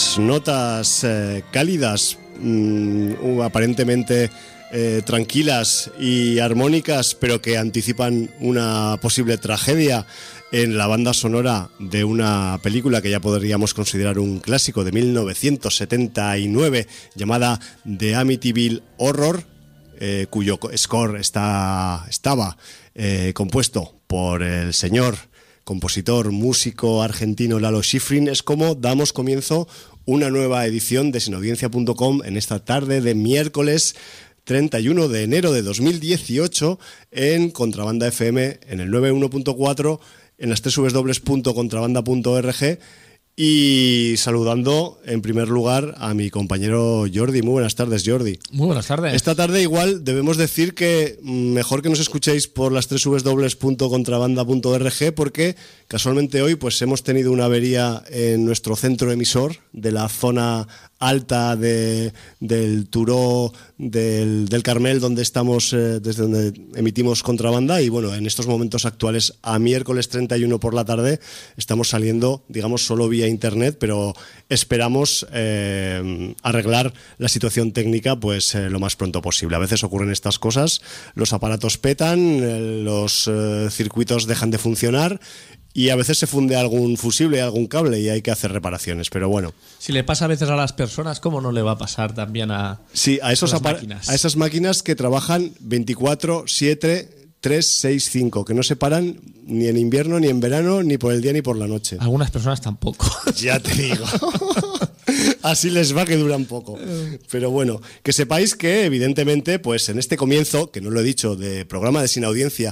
Las notas cálidas, aparentemente tranquilas y armónicas, pero que anticipan una posible tragedia en la banda sonora de una película que ya podríamos considerar un clásico de 1979 llamada The Amityville Horror, cuyo score estaba compuesto por el señor compositor, músico argentino Lalo Schifrin. Es como damos comienzo una nueva edición de sinaudiencia.com en esta tarde de miércoles 31 de enero de 2018 en Contrabanda FM, en el 91.4, en las www.contrabanda.org, y saludando en primer lugar a mi compañero Jordi. Muy buenas tardes, Jordi. Muy buenas tardes. Esta tarde igual debemos decir que mejor que nos escuchéis por las www.contrabanda.org, porque casualmente hoy pues hemos tenido una avería en nuestro centro emisor de la zona alta del Turó, del Carmel, donde estamos, desde donde emitimos Contrabanda, y bueno, en estos momentos actuales, a miércoles 31 por la tarde, estamos saliendo, digamos, solo vía internet, pero esperamos arreglar la situación técnica pues lo más pronto posible. A veces ocurren estas cosas, los aparatos petan, los circuitos dejan de funcionar, y a veces se funde algún fusible, algún cable, y hay que hacer reparaciones, pero bueno. Si le pasa a veces a las personas, ¿cómo no le va a pasar también a máquinas? A esas máquinas que trabajan 24/7, 365, que no se paran ni en invierno, ni en verano, ni por el día, ni por la noche. Algunas personas tampoco. Ya te digo. Así les va, que duran poco. Pero bueno, que sepáis que evidentemente, pues en este comienzo, que no lo he dicho, de programa de Sin Audiencia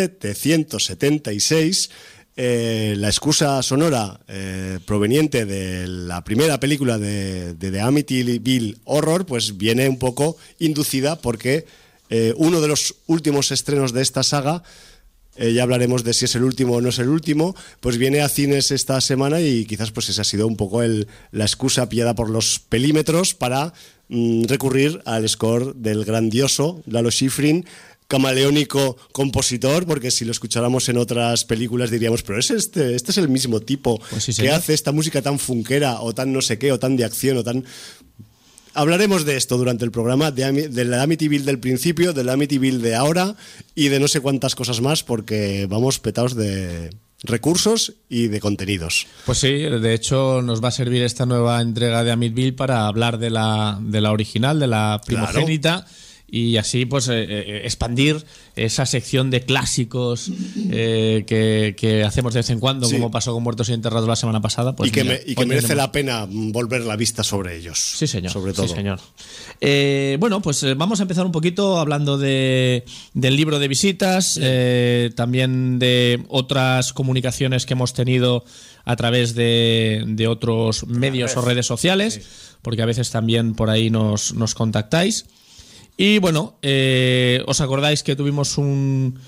776, la excusa sonora proveniente de la primera película de The Amityville Horror, pues viene un poco inducida porque uno de los últimos estrenos de esta saga, ya hablaremos de si es el último o no es el último, pues viene a cines esta semana, y quizás pues esa ha sido un poco la excusa pillada por los pelímetros para recurrir al score del grandioso Lalo Schifrin, camaleónico compositor, porque si lo escucháramos en otras películas diríamos, pero es este es el mismo tipo, pues sí, que hace esta música tan funkera o tan no sé qué, o tan de acción, o tan... Hablaremos de esto durante el programa, de la Amityville del principio, de la Amityville de ahora y de no sé cuántas cosas más, porque vamos petados de recursos y de contenidos. Pues sí, de hecho nos va a servir esta nueva entrega de Amityville para hablar de la original, de la primogénita. Claro. Y así pues expandir esa sección de clásicos que hacemos de vez en cuando, sí, como pasó con Muertos y Enterrados la semana pasada. Pues que merece la pena volver la vista sobre ellos. Sí, señor. Sobre todo. Sí, señor. Bueno, pues vamos a empezar un poquito hablando del libro de visitas, sí, también de otras comunicaciones que hemos tenido a través de otros medios o redes sociales, sí, porque a veces también por ahí nos contactáis. Y bueno, ¿os acordáis que tuvimos un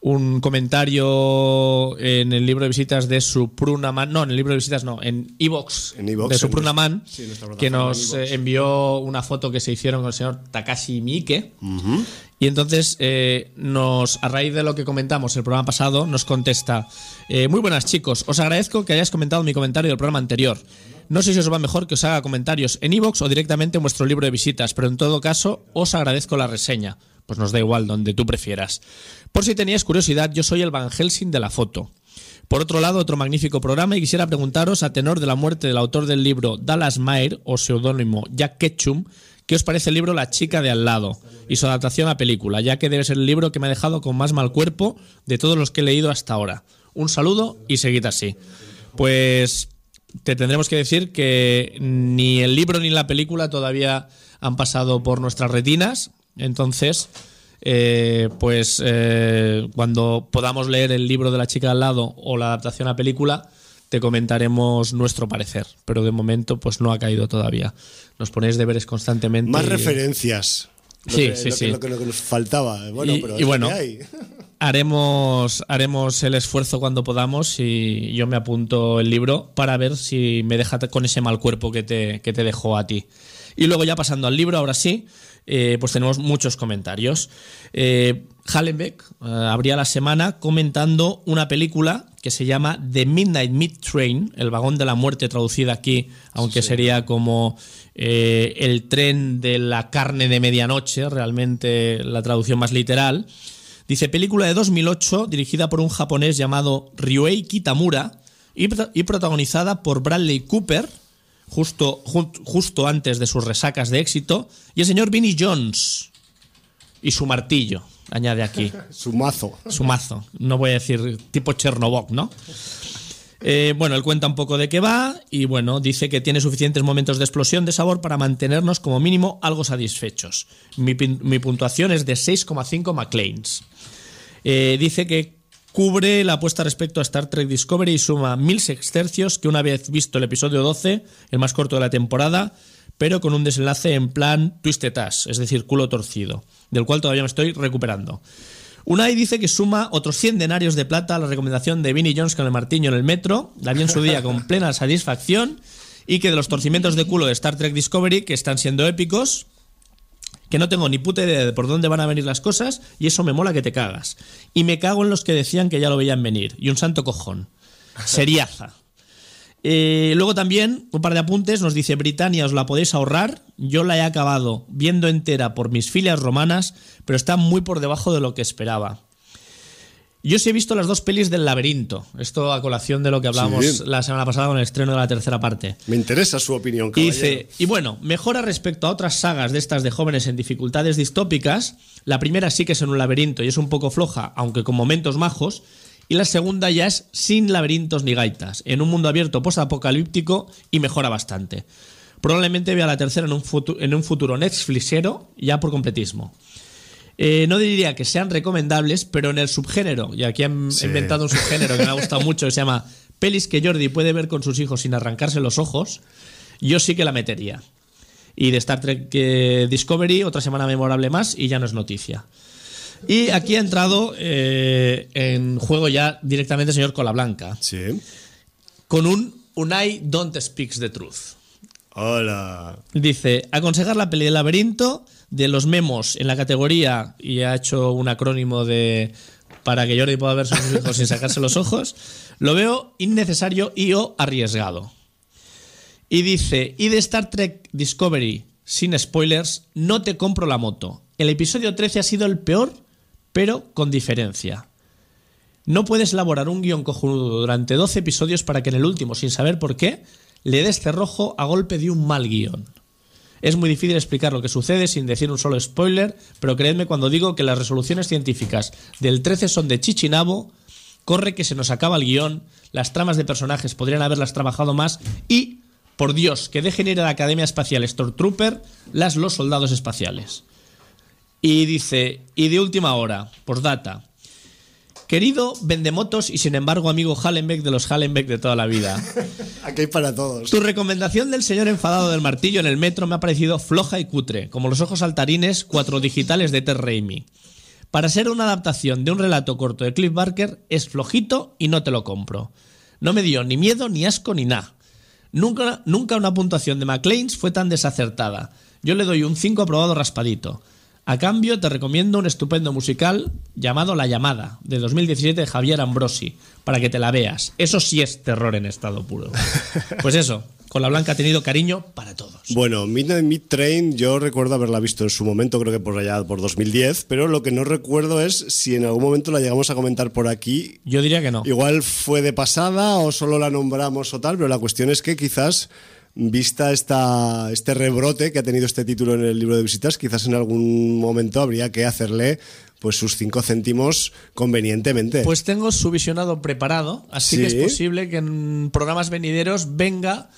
comentario en el libro de visitas de Suprunaman? No, en el libro de visitas no, en iVoox de Suprunaman, sí, que nos envió una foto que se hicieron con el señor Takashi Miike. Uh-huh. Y entonces, a raíz de lo que comentamos el programa pasado, nos contesta: muy buenas, chicos, os agradezco que hayáis comentado mi comentario del programa anterior. No sé si os va mejor que os haga comentarios en iVoox o directamente en vuestro libro de visitas, pero en todo caso os agradezco la reseña. Pues nos da igual, donde tú prefieras. Por si teníais curiosidad, yo soy el Van Helsing de la foto. Por otro lado, otro magnífico programa, y quisiera preguntaros, a tenor de la muerte del autor del libro Dallas Mayer, o seudónimo Jack Ketchum, ¿qué os parece el libro La chica de al lado y su adaptación a película, ya que debe ser el libro que me ha dejado con más mal cuerpo de todos los que he leído hasta ahora? Un saludo y seguid así. Pues te tendremos que decir que ni el libro ni la película todavía han pasado por nuestras retinas, entonces cuando podamos leer el libro de La chica de al lado o la adaptación a película, te comentaremos nuestro parecer, pero de momento pues no ha caído todavía. Nos ponéis deberes constantemente. Más referencias. Lo que nos faltaba. Bueno, y bueno, hay. Haremos el esfuerzo cuando podamos, y yo me apunto el libro para ver si me deja con ese mal cuerpo que te dejó a ti. Y luego, ya pasando al libro, ahora sí, pues tenemos muchos comentarios. Hallenbeck abría la semana comentando una película que se llama The Midnight Meat Train, el vagón de la muerte traducida aquí, aunque sería como el tren de la carne de medianoche, realmente la traducción más literal. Dice, película de 2008 dirigida por un japonés llamado Ryuhei Kitamura y protagonizada por Bradley Cooper, justo antes de sus resacas de éxito, y el señor Vinnie Jones y su martillo, añade aquí. Su mazo. No voy a decir tipo Chernobyl, ¿no? Bueno, él cuenta un poco de qué va y bueno, dice que tiene suficientes momentos de explosión de sabor para mantenernos como mínimo algo satisfechos. Mi puntuación es de 6,5 McLeans. Dice que cubre la apuesta respecto a Star Trek Discovery y suma 1000 sextercios que una vez visto el episodio 12, el más corto de la temporada, pero con un desenlace en plan twisted ass, es decir, culo torcido, del cual todavía me estoy recuperando. Unai dice que suma otros 100 denarios de plata a la recomendación de Vinnie Jones con el martillo en el metro, la vi en su día con plena satisfacción, y que de los torcimientos de culo de Star Trek Discovery, que están siendo épicos, que no tengo ni puta idea de por dónde van a venir las cosas, y eso me mola que te cagas. Y me cago en los que decían que ya lo veían venir, y un santo cojón. Seriaza. Luego también, un par de apuntes, nos dice Britannia, os la podéis ahorrar, yo la he acabado viendo entera por mis filias romanas, pero está muy por debajo de lo que esperaba. Yo sí he visto las 2 pelis del Laberinto, esto a colación de lo que hablábamos la semana pasada con el estreno de la tercera parte. Me interesa su opinión, caballero. Dice, y bueno, mejora respecto a otras sagas de estas de jóvenes en dificultades distópicas, la primera sí que es en un laberinto y es un poco floja, aunque con momentos majos, y la segunda ya es sin laberintos ni gaitas, en un mundo abierto postapocalíptico y mejora bastante. Probablemente vea la tercera en un futuro Netflixero, ya por completismo. No diría que sean recomendables, pero en el subgénero, y aquí han inventado un subgénero que me ha gustado mucho, que se llama pelis que Jordi puede ver con sus hijos sin arrancarse los ojos, yo sí que la metería. Y de Star Trek Discovery, otra semana memorable más y ya no es noticia. Y aquí ha entrado en juego ya directamente el señor Colablanca. Sí. Con un Unai Don't Speaks the Truth. Hola. Dice, aconsejar la peli del Laberinto, de los memos en la categoría, y ha hecho un acrónimo para que Jordi pueda ver sus hijos sin sacarse los ojos, lo veo innecesario y o arriesgado. Y dice, y de Star Trek Discovery, sin spoilers, no te compro la moto. El episodio 13 ha sido el peor, pero con diferencia. No puedes elaborar un guión cojonudo durante 12 episodios para que en el último, sin saber por qué, le des cerrojo a golpe de un mal guión. Es muy difícil explicar lo que sucede sin decir un solo spoiler, pero creedme cuando digo que las resoluciones científicas del 13 son de chichinabo, corre que se nos acaba el guión, las tramas de personajes podrían haberlas trabajado más y, por Dios, que dejen ir a la Academia Espacial Stormtrooper los soldados espaciales. Y dice, y de última hora, postdata, querido vendemotos y sin embargo amigo Hallenbeck de los Hallenbeck de toda la vida. Aquí hay para todos. Tu recomendación del señor enfadado del martillo en el metro me ha parecido floja y cutre, como los ojos saltarines 4 digitales de Ted Raimi. Para ser una adaptación de un relato corto de Cliff Barker es flojito y no te lo compro. No me dio ni miedo, ni asco, ni nada. Nunca una puntuación de McLean's fue tan desacertada. Yo le doy un 5 aprobado raspadito. A cambio, te recomiendo un estupendo musical llamado La Llamada, de 2017 de Javier Ambrosi, para que te la veas. Eso sí es terror en estado puro. Pues eso, Colablanca ha tenido cariño para todos. Bueno, Midnight Meat Train yo recuerdo haberla visto en su momento, creo que por allá por 2010, pero lo que no recuerdo es si en algún momento la llegamos a comentar por aquí. Yo diría que no. Igual fue de pasada o solo la nombramos o tal, pero la cuestión es que quizás, vista este rebrote que ha tenido este título en el libro de visitas, quizás en algún momento habría que hacerle pues sus 5 céntimos convenientemente. Pues tengo su visionado preparado, así que es posible que en programas venideros venga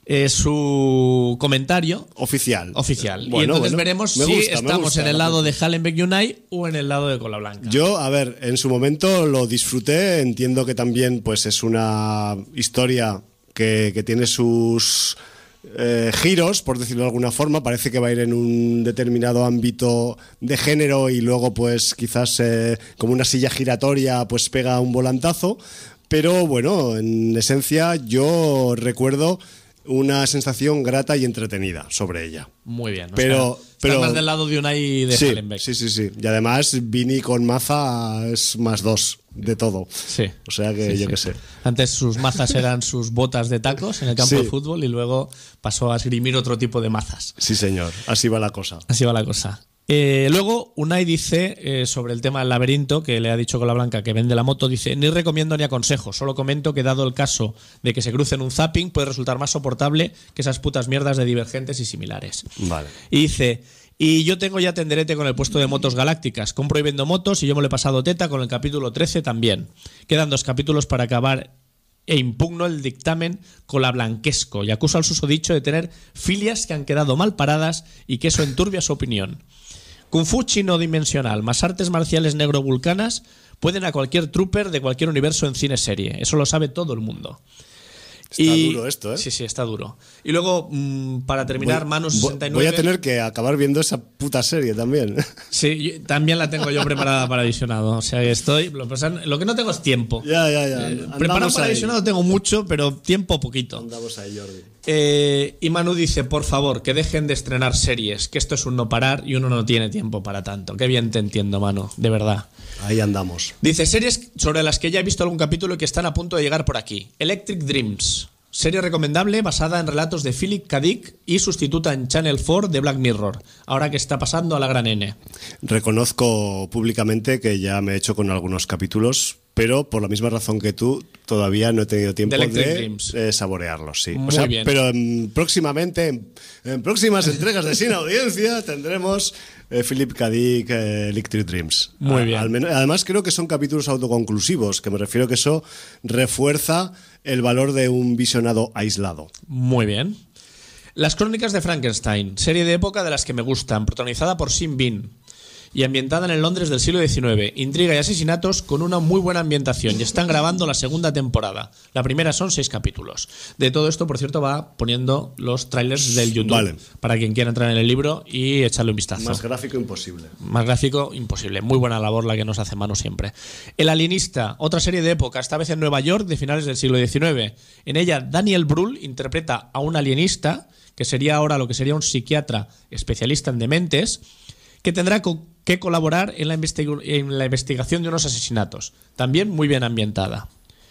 su comentario oficial. Bueno, y entonces veremos si estamos en el lado de Hallenbeck Unai o en el lado de Colablanca. Yo, a ver, en su momento lo disfruté, entiendo que también pues es una historia que tiene sus giros, por decirlo de alguna forma. Parece que va a ir en un determinado ámbito de género y luego pues quizás como una silla giratoria pues pega un volantazo, pero bueno, en esencia yo recuerdo una sensación grata y entretenida sobre ella. Muy bien. Pero más del lado de Unai y de Hallenbeck. Sí. Y además Vini con Maza es +2 de todo. Sí. O sea que yo qué sé. Antes sus mazas eran sus botas de tacos en el campo de fútbol y luego pasó a esgrimir otro tipo de mazas. Sí, señor. Así va la cosa. Luego Unai dice sobre el tema del laberinto, que le ha dicho Colablanca que vende la moto, dice: ni recomiendo ni aconsejo, solo comento que dado el caso de que se crucen un zapping puede resultar más soportable que esas putas mierdas de Divergentes y similares. Vale. Y dice: y yo tengo ya tenderete con el puesto de motos galácticas, compro y vendo motos y yo me lo he pasado teta con el capítulo 13 también. Quedan 2 capítulos para acabar e impugno el dictamen colablanquesco y acuso al susodicho de tener filias que han quedado mal paradas y que eso enturbia su opinión. Kung Fu chino dimensional más artes marciales negro-vulcanas pueden a cualquier trooper de cualquier universo en cine-serie. Eso lo sabe todo el mundo. Está duro esto, ¿eh? Sí, está duro. Y luego, para terminar, Manu 69... Voy a tener que acabar viendo esa puta serie también. Sí, también la tengo yo preparada para visionado. O sea, estoy... Lo que no tengo es tiempo. Ya. Preparado para visionado tengo mucho, pero tiempo poquito. Andamos ahí, Jordi. Y Manu dice: por favor, que dejen de estrenar series, que esto es un no parar y uno no tiene tiempo para tanto. Qué bien te entiendo, Manu, de verdad. Ahí andamos. Dice: series sobre las que ya he visto algún capítulo y que están a punto de llegar por aquí. Electric Dreams, serie recomendable basada en relatos de Philip K. Dick y sustituta en Channel 4 de Black Mirror, ahora que está pasando a la gran N. Reconozco públicamente que ya me he hecho con algunos capítulos, pero por la misma razón que tú, todavía no he tenido tiempo de saborearlos. Sí. Muy bien. Pero próximamente, en próximas entregas de Sin Audiencia, tendremos Philip K. Dick, Electric Dreams. Muy bien. Además, creo que son capítulos autoconclusivos, que me refiero que eso refuerza el valor de un visionado aislado. Muy bien. Las Crónicas de Frankenstein, serie de época de las que me gustan, protagonizada por Sean Bean y ambientada en el Londres del siglo XIX, intriga y asesinatos con una muy buena ambientación, y están grabando la segunda temporada. La primera son 6 capítulos. De todo esto, por cierto, va poniendo los trailers del YouTube, vale, para quien quiera entrar en el libro y echarle un vistazo. Más gráfico imposible. Más gráfico imposible. Muy buena labor la que nos hace Manu siempre. El Alienista, otra serie de época, esta vez en Nueva York de finales del siglo XIX. En ella, Daniel Brühl interpreta a un alienista, que sería ahora lo que sería un psiquiatra especialista en dementes, que tendrá que colaborar en la investigación de unos asesinatos. También muy bien ambientada.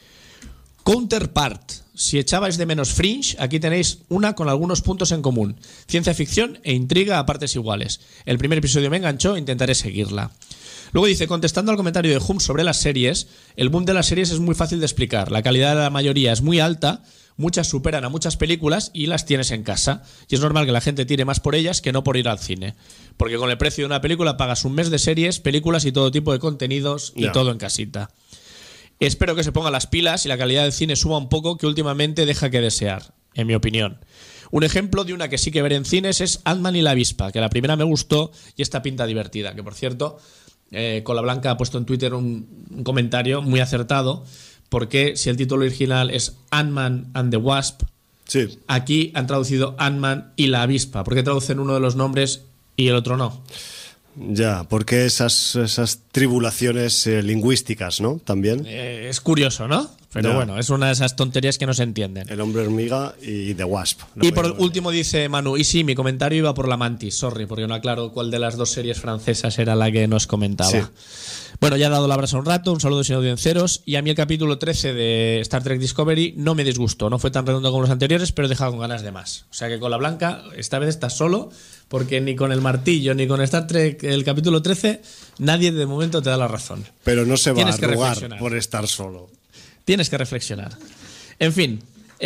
Counterpart. Si echabais de menos Fringe, aquí tenéis una con algunos puntos en común. Ciencia ficción e intriga a partes iguales. El primer episodio me enganchó, intentaré seguirla. Luego dice: contestando al comentario de Hum sobre las series, el boom de las series es muy fácil de explicar. La calidad de la mayoría es muy alta, muchas superan a muchas películas y las tienes en casa. Y es normal que la gente tire más por ellas que no por ir al cine. Porque con el precio de una película pagas un mes de series, películas y todo tipo de contenidos y todo en casita. Espero que se pongan las pilas y la calidad del cine suba un poco, que últimamente deja que desear, en mi opinión. Un ejemplo de una que sí que veré en cines es Ant-Man y la avispa, que la primera me gustó y esta pinta divertida. Que por cierto, Colablanca ha puesto en Twitter un comentario muy acertado, porque si el título original es Ant-Man and the Wasp, sí, aquí han traducido Ant-Man y la avispa. ¿Por qué traducen uno de los nombres y el otro no? Ya, porque esas tribulaciones lingüísticas, ¿no? También. Es curioso, ¿no? Pero ya, bueno, es una de esas tonterías que no se entienden. El hombre hormiga y The Wasp. Y por último dice Manu: y sí, mi comentario iba por la Mantis, sorry, porque no aclaro cuál de las dos series francesas era la que nos comentaba. Sí. Bueno, ya he dado la brasa un rato, un saludo sin audienciaros, y a mí el capítulo 13 de Star Trek Discovery no me disgustó, no fue tan redondo como los anteriores, pero he dejado con ganas de más. O sea que con la Blanca esta vez estás solo, porque ni con el martillo ni con Star Trek el capítulo 13 nadie de momento te da la razón. Pero no se va a arrugar por estar solo. Tienes que reflexionar. En fin,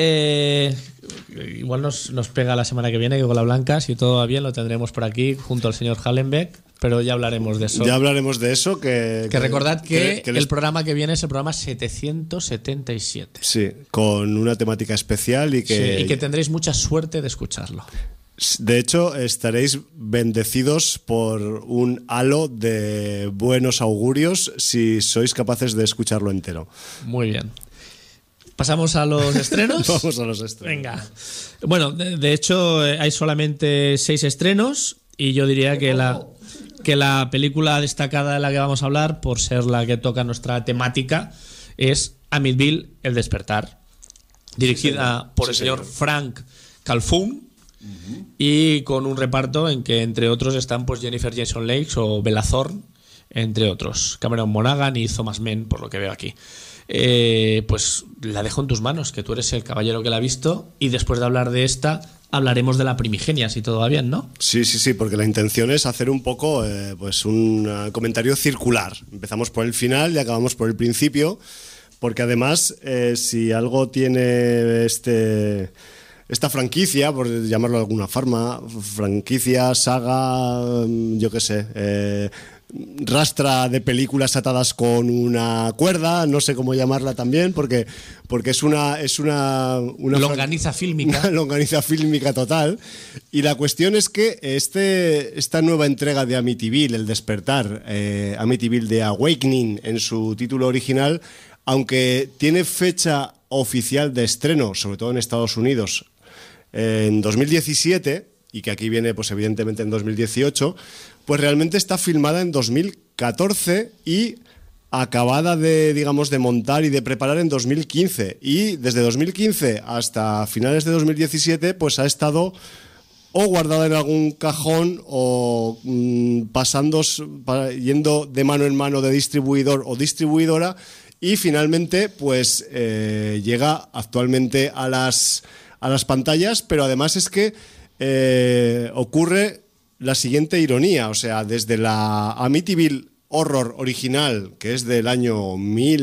igual nos pega la semana que viene, que con la Blanca, si todo va bien, lo tendremos por aquí junto al señor Hallenbeck, pero ya hablaremos de eso. Ya hablaremos de eso. Que recordad que el programa que viene es el programa 777. Sí, con una temática especial y que tendréis mucha suerte de escucharlo. De hecho, estaréis bendecidos por un halo de buenos augurios si sois capaces de escucharlo entero. Muy bien. ¿Pasamos a los estrenos? Vamos a los estrenos. Venga. Bueno, de hecho, hay solamente 6 estrenos y yo diría que la película destacada de la que vamos a hablar, por ser la que toca nuestra temática, es Amityville, El despertar. Dirigida por el señor Frank Calhoun, y con un reparto en que entre otros están pues Jennifer Jason Leigh o Bella Thorne, entre otros, Cameron Monaghan y Thomas Mann, por lo que veo aquí. Pues la dejo en tus manos, que tú eres el caballero que la ha visto, y después de hablar de esta hablaremos de la primigenia, si todo va bien, ¿no? Sí, porque la intención es hacer un poco pues un comentario circular. Empezamos por el final y acabamos por el principio, porque además si algo tiene esta franquicia, por llamarlo de alguna forma, franquicia, saga, yo qué sé, rastra de películas atadas con una cuerda, no sé cómo llamarla también, porque es una longaniza fílmica. Una longaniza fílmica total. Y la cuestión es que esta nueva entrega de Amityville, El Despertar, Amityville The Awakening en su título original, aunque tiene fecha oficial de estreno, sobre todo en Estados Unidos, en 2017, y que aquí viene pues evidentemente en 2018, pues realmente está filmada en 2014 y acabada de montar y de preparar en 2015. Y desde 2015 hasta finales de 2017 pues ha estado o guardada en algún cajón o yendo de mano en mano de distribuidor o distribuidora, y finalmente pues llega actualmente a las pantallas. Pero además es que ocurre la siguiente ironía, o sea, desde la Amityville Horror original, que es del año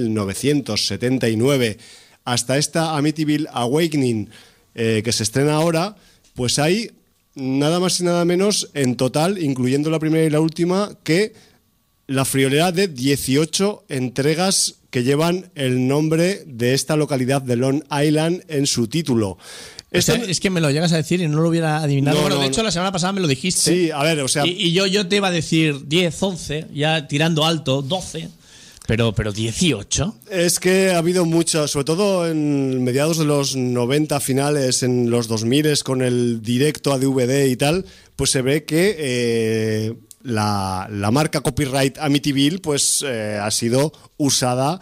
1979, hasta esta Amityville Awakening que se estrena ahora, pues hay nada más y nada menos en total, incluyendo la primera y la última, que la friolera de 18 entregas que llevan el nombre de esta localidad de Long Island en su título. Es que me lo llegas a decir y no lo hubiera adivinado. De hecho, la semana pasada me lo dijiste. Sí, a ver, o sea... Y yo te iba a decir 10, 11, ya tirando alto, 12... Pero 18. Es que ha habido mucho, sobre todo en mediados de los 90, finales, en los 2000, con el directo a DVD y tal, pues se ve que la marca copyright Amityville pues ha sido usada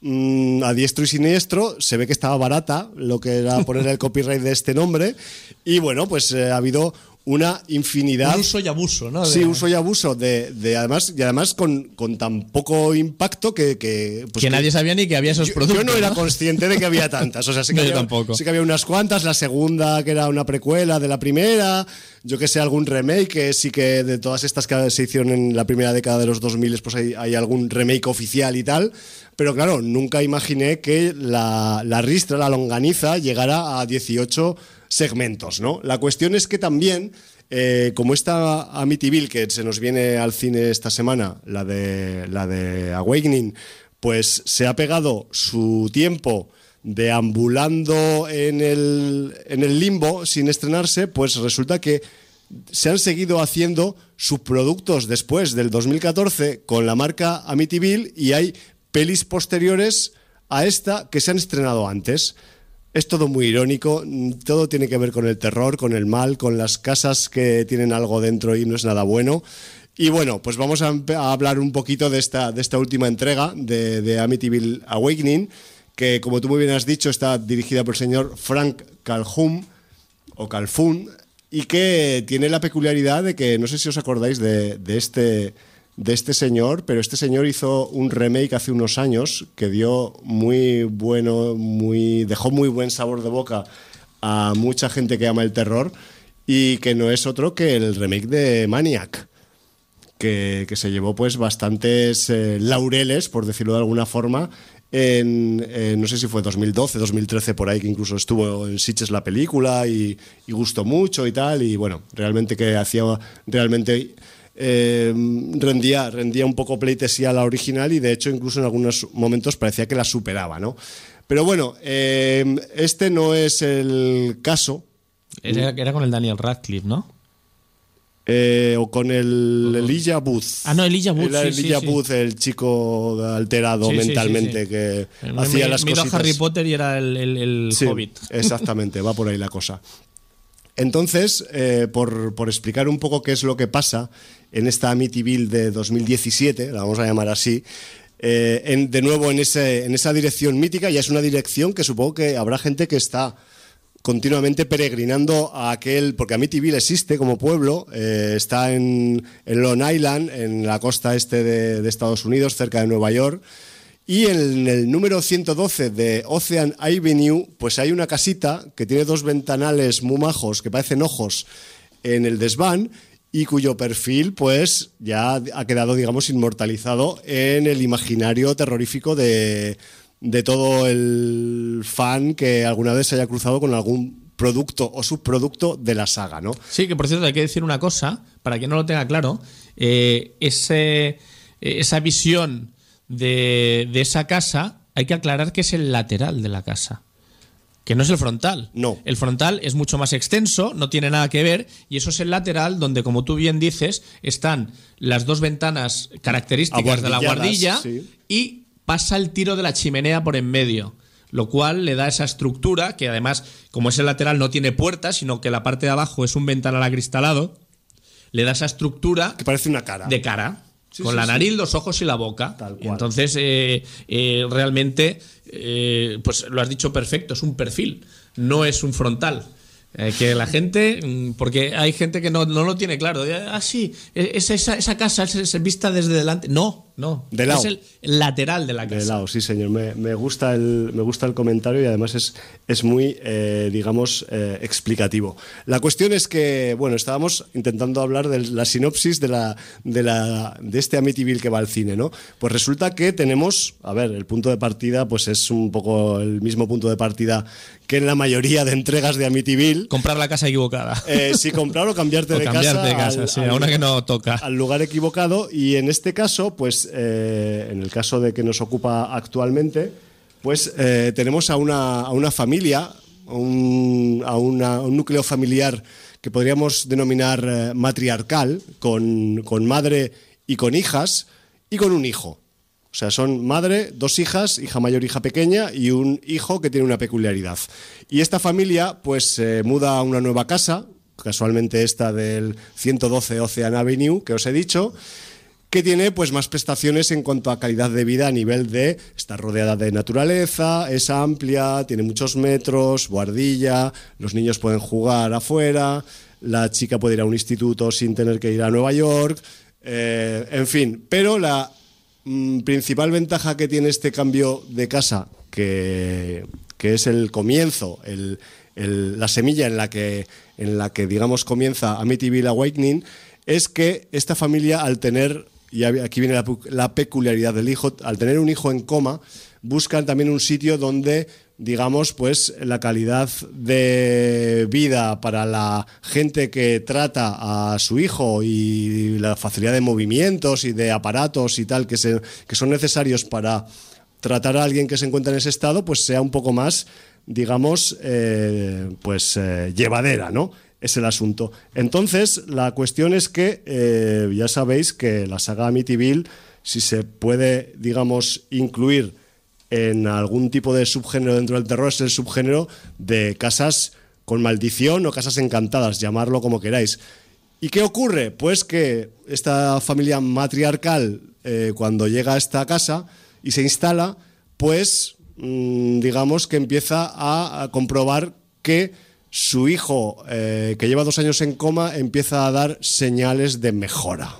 a diestro y siniestro. Se ve que estaba barata lo que era poner el copyright de este nombre, y bueno, pues ha habido una infinidad. Un uso y abuso, ¿no? Sí, uso y abuso de además con tan poco impacto que nadie sabía ni que había esos productos. Yo no era consciente de que había tantas. O sea, sí que, yo tampoco. Sí que había unas cuantas. La segunda, que era una precuela de la primera. Yo que sé, algún remake, que sí que de todas estas que se hicieron en la primera década de los 2000, pues hay algún remake oficial y tal. Pero claro, nunca imaginé que la ristra, la longaniza, llegara a 18 segmentos, ¿no? La cuestión es que también, como esta Amityville que se nos viene al cine esta semana, la de Awakening, pues se ha pegado su tiempo deambulando en el limbo sin estrenarse, pues resulta que se han seguido haciendo subproductos después del 2014 con la marca Amityville, y hay pelis posteriores a esta que se han estrenado antes. Es todo muy irónico, todo tiene que ver con el terror, con el mal, con las casas que tienen algo dentro y no es nada bueno. Y bueno, pues vamos a hablar un poquito de esta última entrega de Amityville Awakening, que, como tú muy bien has dicho, está dirigida por el señor Frank Calhoun, o Calhoun, y que tiene la peculiaridad de que, no sé si os acordáis de este señor, pero este señor hizo un remake hace unos años que dio muy bueno, dejó muy buen sabor de boca a mucha gente que ama el terror, y que no es otro que el remake de Maniac, que se llevó pues bastantes laureles, por decirlo de alguna forma, no sé si fue 2012, 2013 por ahí, que incluso estuvo en Sitges la película y gustó mucho y tal, y bueno, realmente que hacía realmente... rendía un poco pleitesía a la original, y de hecho incluso en algunos momentos parecía que la superaba, ¿no? Pero bueno, este no es el caso. Era con el Daniel Radcliffe, ¿no? O con el Elijah Wood. No, Elijah Wood. Era Elijah Wood, el chico alterado mentalmente, que hacía las cositas. Miró a Harry Potter y era el Hobbit. Exactamente, va por ahí la cosa. Entonces, por explicar un poco qué es lo que pasa en esta Amityville de 2017, la vamos a llamar así, de nuevo en esa dirección mítica, ya es una dirección que supongo que habrá gente que está continuamente peregrinando a aquel, porque Amityville existe como pueblo, está en Long Island, en la costa este de Estados Unidos, cerca de Nueva York. Y en el número 112 de Ocean Avenue, pues hay una casita que tiene 2 ventanales muy majos que parecen ojos en el desván y cuyo perfil pues ya ha quedado, digamos, inmortalizado en el imaginario terrorífico de todo el fan que alguna vez se haya cruzado con algún producto o subproducto de la saga, ¿no? Sí, que por cierto hay que decir una cosa, para quien no lo tenga claro, esa visión de esa casa, hay que aclarar que es el lateral de la casa, que no es el frontal. No. El frontal es mucho más extenso, no tiene nada que ver, y eso es el lateral donde, como tú bien dices, están las 2 ventanas características de la guardilla, sí, y pasa el tiro de la chimenea por en medio, lo cual le da esa estructura que además, como es el lateral, no tiene puertas, sino que la parte de abajo es un ventanal acristalado, le da esa estructura que parece una cara. De cara. Sí, con la nariz, los ojos y la boca. Tal cual. Entonces, realmente, pues lo has dicho perfecto, es un perfil, no es un frontal. Que la gente, porque hay gente que no lo tiene claro. Sí, esa casa se vista desde delante. No. De lado. Es el lateral de la casa. De lado, sí, señor. Me gusta el comentario y además es muy, digamos, explicativo. La cuestión es que, bueno, estábamos intentando hablar de la sinopsis de este Amityville que va al cine, ¿no? Pues resulta que tenemos, a ver, el punto de partida pues es un poco el mismo punto de partida que en la mayoría de entregas de Amityville. Comprar la casa equivocada. Sí, comprar o cambiarte de casa. Sí, a una que no toca. Al lugar equivocado. Y en este caso, pues en el caso de que nos ocupa actualmente, pues tenemos a una familia, a un núcleo familiar que podríamos denominar matriarcal, con madre y con hijas y con un hijo. O sea, son madre, 2 hijas, hija mayor, hija pequeña y un hijo que tiene una peculiaridad. Y esta familia pues se muda a una nueva casa, casualmente esta del 112 Ocean Avenue, que os he dicho, que tiene pues más prestaciones en cuanto a calidad de vida a nivel de estar rodeada de naturaleza, es amplia, tiene muchos metros, guardilla, los niños pueden jugar afuera, la chica puede ir a un instituto sin tener que ir a Nueva York, en fin, pero la principal ventaja que tiene este cambio de casa, que es el comienzo, la semilla en la que digamos comienza Amityville Awakening, es que esta familia, al tener, y aquí viene la peculiaridad del hijo, al tener un hijo en coma, buscan también un sitio donde, digamos, pues la calidad de vida para la gente que trata a su hijo y la facilidad de movimientos y de aparatos y tal que son necesarios para tratar a alguien que se encuentra en ese estado, pues sea un poco más, digamos, llevadera, ¿no? Es el asunto. Entonces, la cuestión es que ya sabéis que la saga Amityville, si se puede, digamos, incluir en algún tipo de subgénero dentro del terror, es el subgénero de casas con maldición o casas encantadas, llamarlo como queráis. ¿Y qué ocurre? Pues que esta familia matriarcal, cuando llega a esta casa y se instala, pues digamos que empieza a comprobar que su hijo, que lleva 2 años en coma, empieza a dar señales de mejora.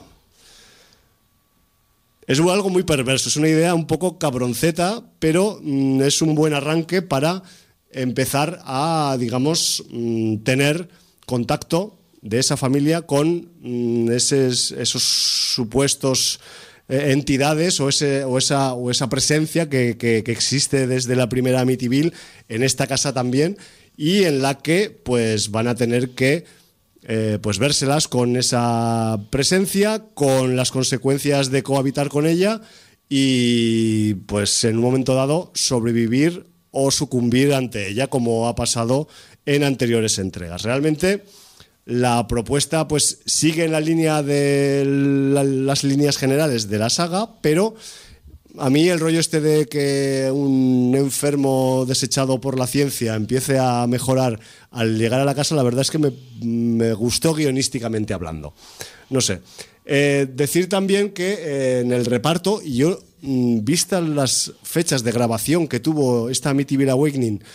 Es algo muy perverso, es una idea un poco cabronceta, pero es un buen arranque para empezar a, digamos, tener contacto de esa familia con esos supuestos entidades o esa presencia que existe desde la primera Amityville en esta casa también, y en la que pues van a tener que pues vérselas con esa presencia, con las consecuencias de cohabitar con ella y pues en un momento dado sobrevivir o sucumbir ante ella, como ha pasado en anteriores entregas. Realmente la propuesta pues sigue en la línea de las líneas generales de la saga, pero a mí el rollo este de que un enfermo desechado por la ciencia empiece a mejorar al llegar a la casa, la verdad es que me gustó guionísticamente hablando. No sé. Decir también que en el reparto, y yo, vistas las fechas de grabación que tuvo esta Amityville Awakening,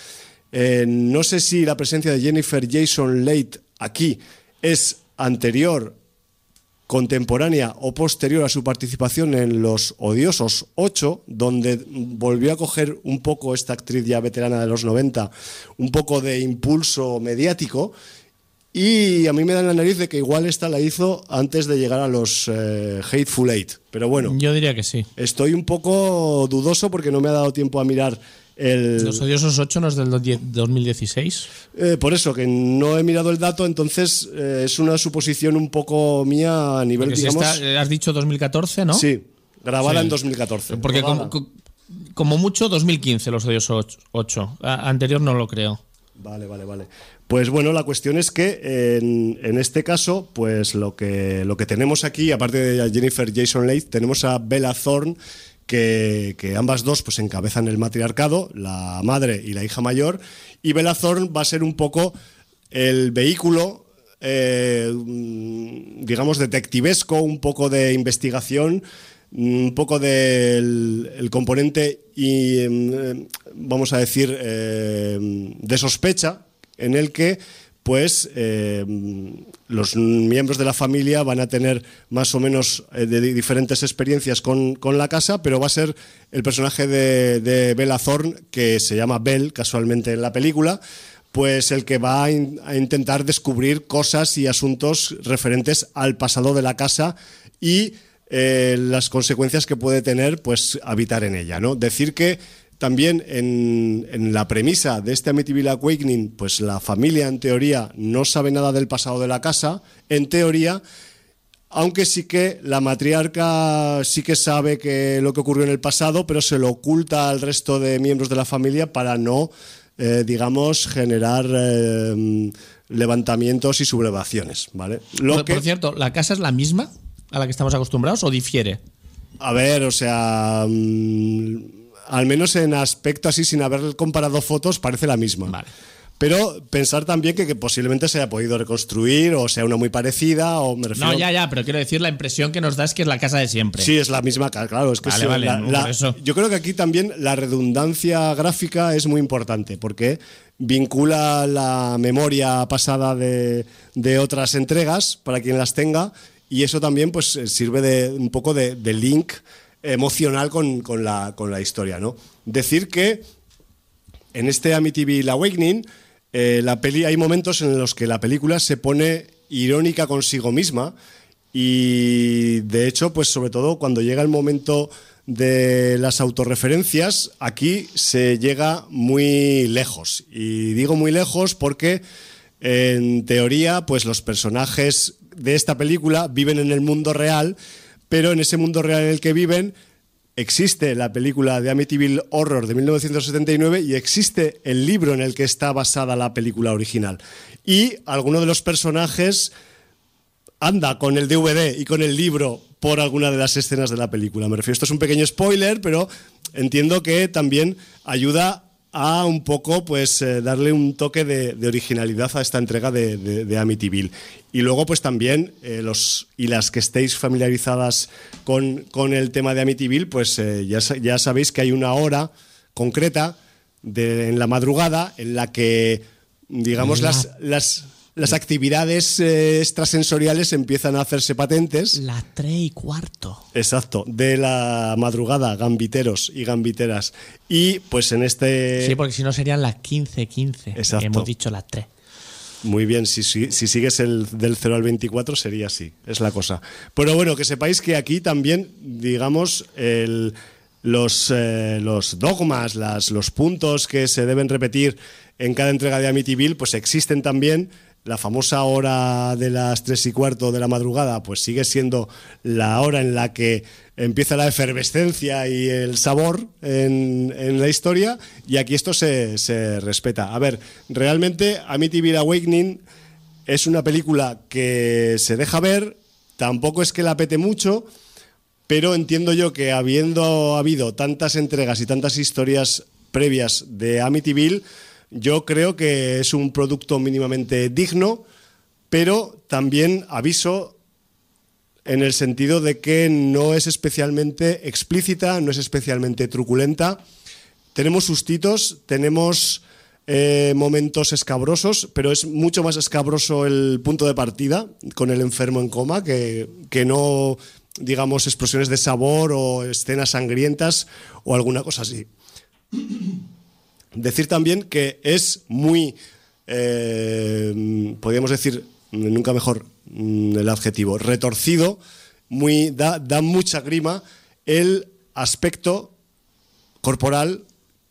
No sé si la presencia de Jennifer Jason Leigh aquí es anterior, contemporánea o posterior a su participación en Los Odiosos 8, donde volvió a coger un poco esta actriz ya veterana de los 90, un poco de impulso mediático, y a mí me da en la nariz de que igual esta la hizo antes de llegar a los Hateful Eight, pero bueno. Yo diría que sí. Estoy un poco dudoso porque no me ha dado tiempo a mirar Los Odiosos 8 no es del 2016. Por eso, que no he mirado el dato, entonces es una suposición un poco mía a nivel, porque digamos... has dicho 2014, ¿no? Sí, grabada en 2014. Porque como mucho 2015, Los Odiosos 8. Anterior no lo creo. Vale. Pues bueno, la cuestión es que en este caso, pues lo que tenemos aquí, aparte de Jennifer Jason Leigh, tenemos a Bella Thorne, que ambas dos pues encabezan el matriarcado, la madre y la hija mayor, y Bella Thorne va a ser un poco el vehículo, digamos, detectivesco, un poco de investigación, un poco del componente y vamos a decir de sospecha, en el que pues los miembros de la familia van a tener más o menos de diferentes experiencias con la casa, pero va a ser el personaje de Bella Thorne, que se llama Belle casualmente en la película, pues el que va a intentar descubrir cosas y asuntos referentes al pasado de la casa y las consecuencias que puede tener pues habitar en ella, ¿no? Decir que también en la premisa de este Amityville Awakening, pues la familia en teoría no sabe nada del pasado de la casa, en teoría, aunque sí que la matriarca sí que sabe que lo que ocurrió en el pasado, pero se lo oculta al resto de miembros de la familia para no, digamos, generar levantamientos y sublevaciones, ¿vale? Por cierto, ¿la casa es la misma a la que estamos acostumbrados o difiere? A ver, o sea... al menos en aspecto así, sin haber comparado fotos, parece la misma. Vale. Pero pensar también que posiblemente se haya podido reconstruir o sea una muy parecida, o me refiero... No, ya, pero quiero decir, la impresión que nos da es que es la casa de siempre. Sí, es la misma casa, claro. Es que vale, por eso. Yo creo que aquí también la redundancia gráfica es muy importante, porque vincula la memoria pasada de otras entregas, para quien las tenga, y eso también pues sirve de un poco de link emocional con la historia, ¿no? Decir que en este Amityville Awakening la peli, hay momentos en los que la película se pone irónica consigo misma, y de hecho pues sobre todo cuando llega el momento de las autorreferencias, aquí se llega muy lejos, y digo muy lejos porque en teoría pues los personajes de esta película viven en el mundo real, pero en ese mundo real en el que viven existe la película de Amityville Horror de 1979 y existe el libro en el que está basada la película original. Y alguno de los personajes anda con el DVD y con el libro por alguna de las escenas de la película. Me refiero, esto es un pequeño spoiler, pero entiendo que también ayuda a un poco pues darle un toque de originalidad a esta entrega de Amityville. Y luego pues también los y las que estéis familiarizadas con el tema de Amityville, pues ya sabéis que hay una hora concreta en la madrugada en la que, digamos, las actividades extrasensoriales empiezan a hacerse patentes. La 3:15. Exacto, de la madrugada, gambiteros y gambiteras. Y pues en este... Sí, porque si no serían las 15:15. Exacto. Hemos dicho las 3. Muy bien, si sigues del 0 al 24 sería así, es la cosa. Pero bueno, que sepáis que aquí también, digamos, los dogmas, los puntos que se deben repetir en cada entrega de Amityville, pues existen también. La famosa hora de las 3:15 de la madrugada, pues sigue siendo la hora en la que empieza la efervescencia y el sabor en la historia, y aquí esto se respeta. A ver, realmente Amityville Awakening es una película que se deja ver, tampoco es que la pete mucho, pero entiendo yo que habiendo habido tantas entregas y tantas historias previas de Amityville, yo creo que es un producto mínimamente digno, pero también aviso en el sentido de que no es especialmente explícita, no es especialmente truculenta. Tenemos sustitos, tenemos momentos escabrosos, pero es mucho más escabroso el punto de partida con el enfermo en coma que no, digamos, explosiones de sabor o escenas sangrientas o alguna cosa así. Decir también que es muy, podríamos decir, nunca mejor el adjetivo, retorcido, da mucha grima el aspecto corporal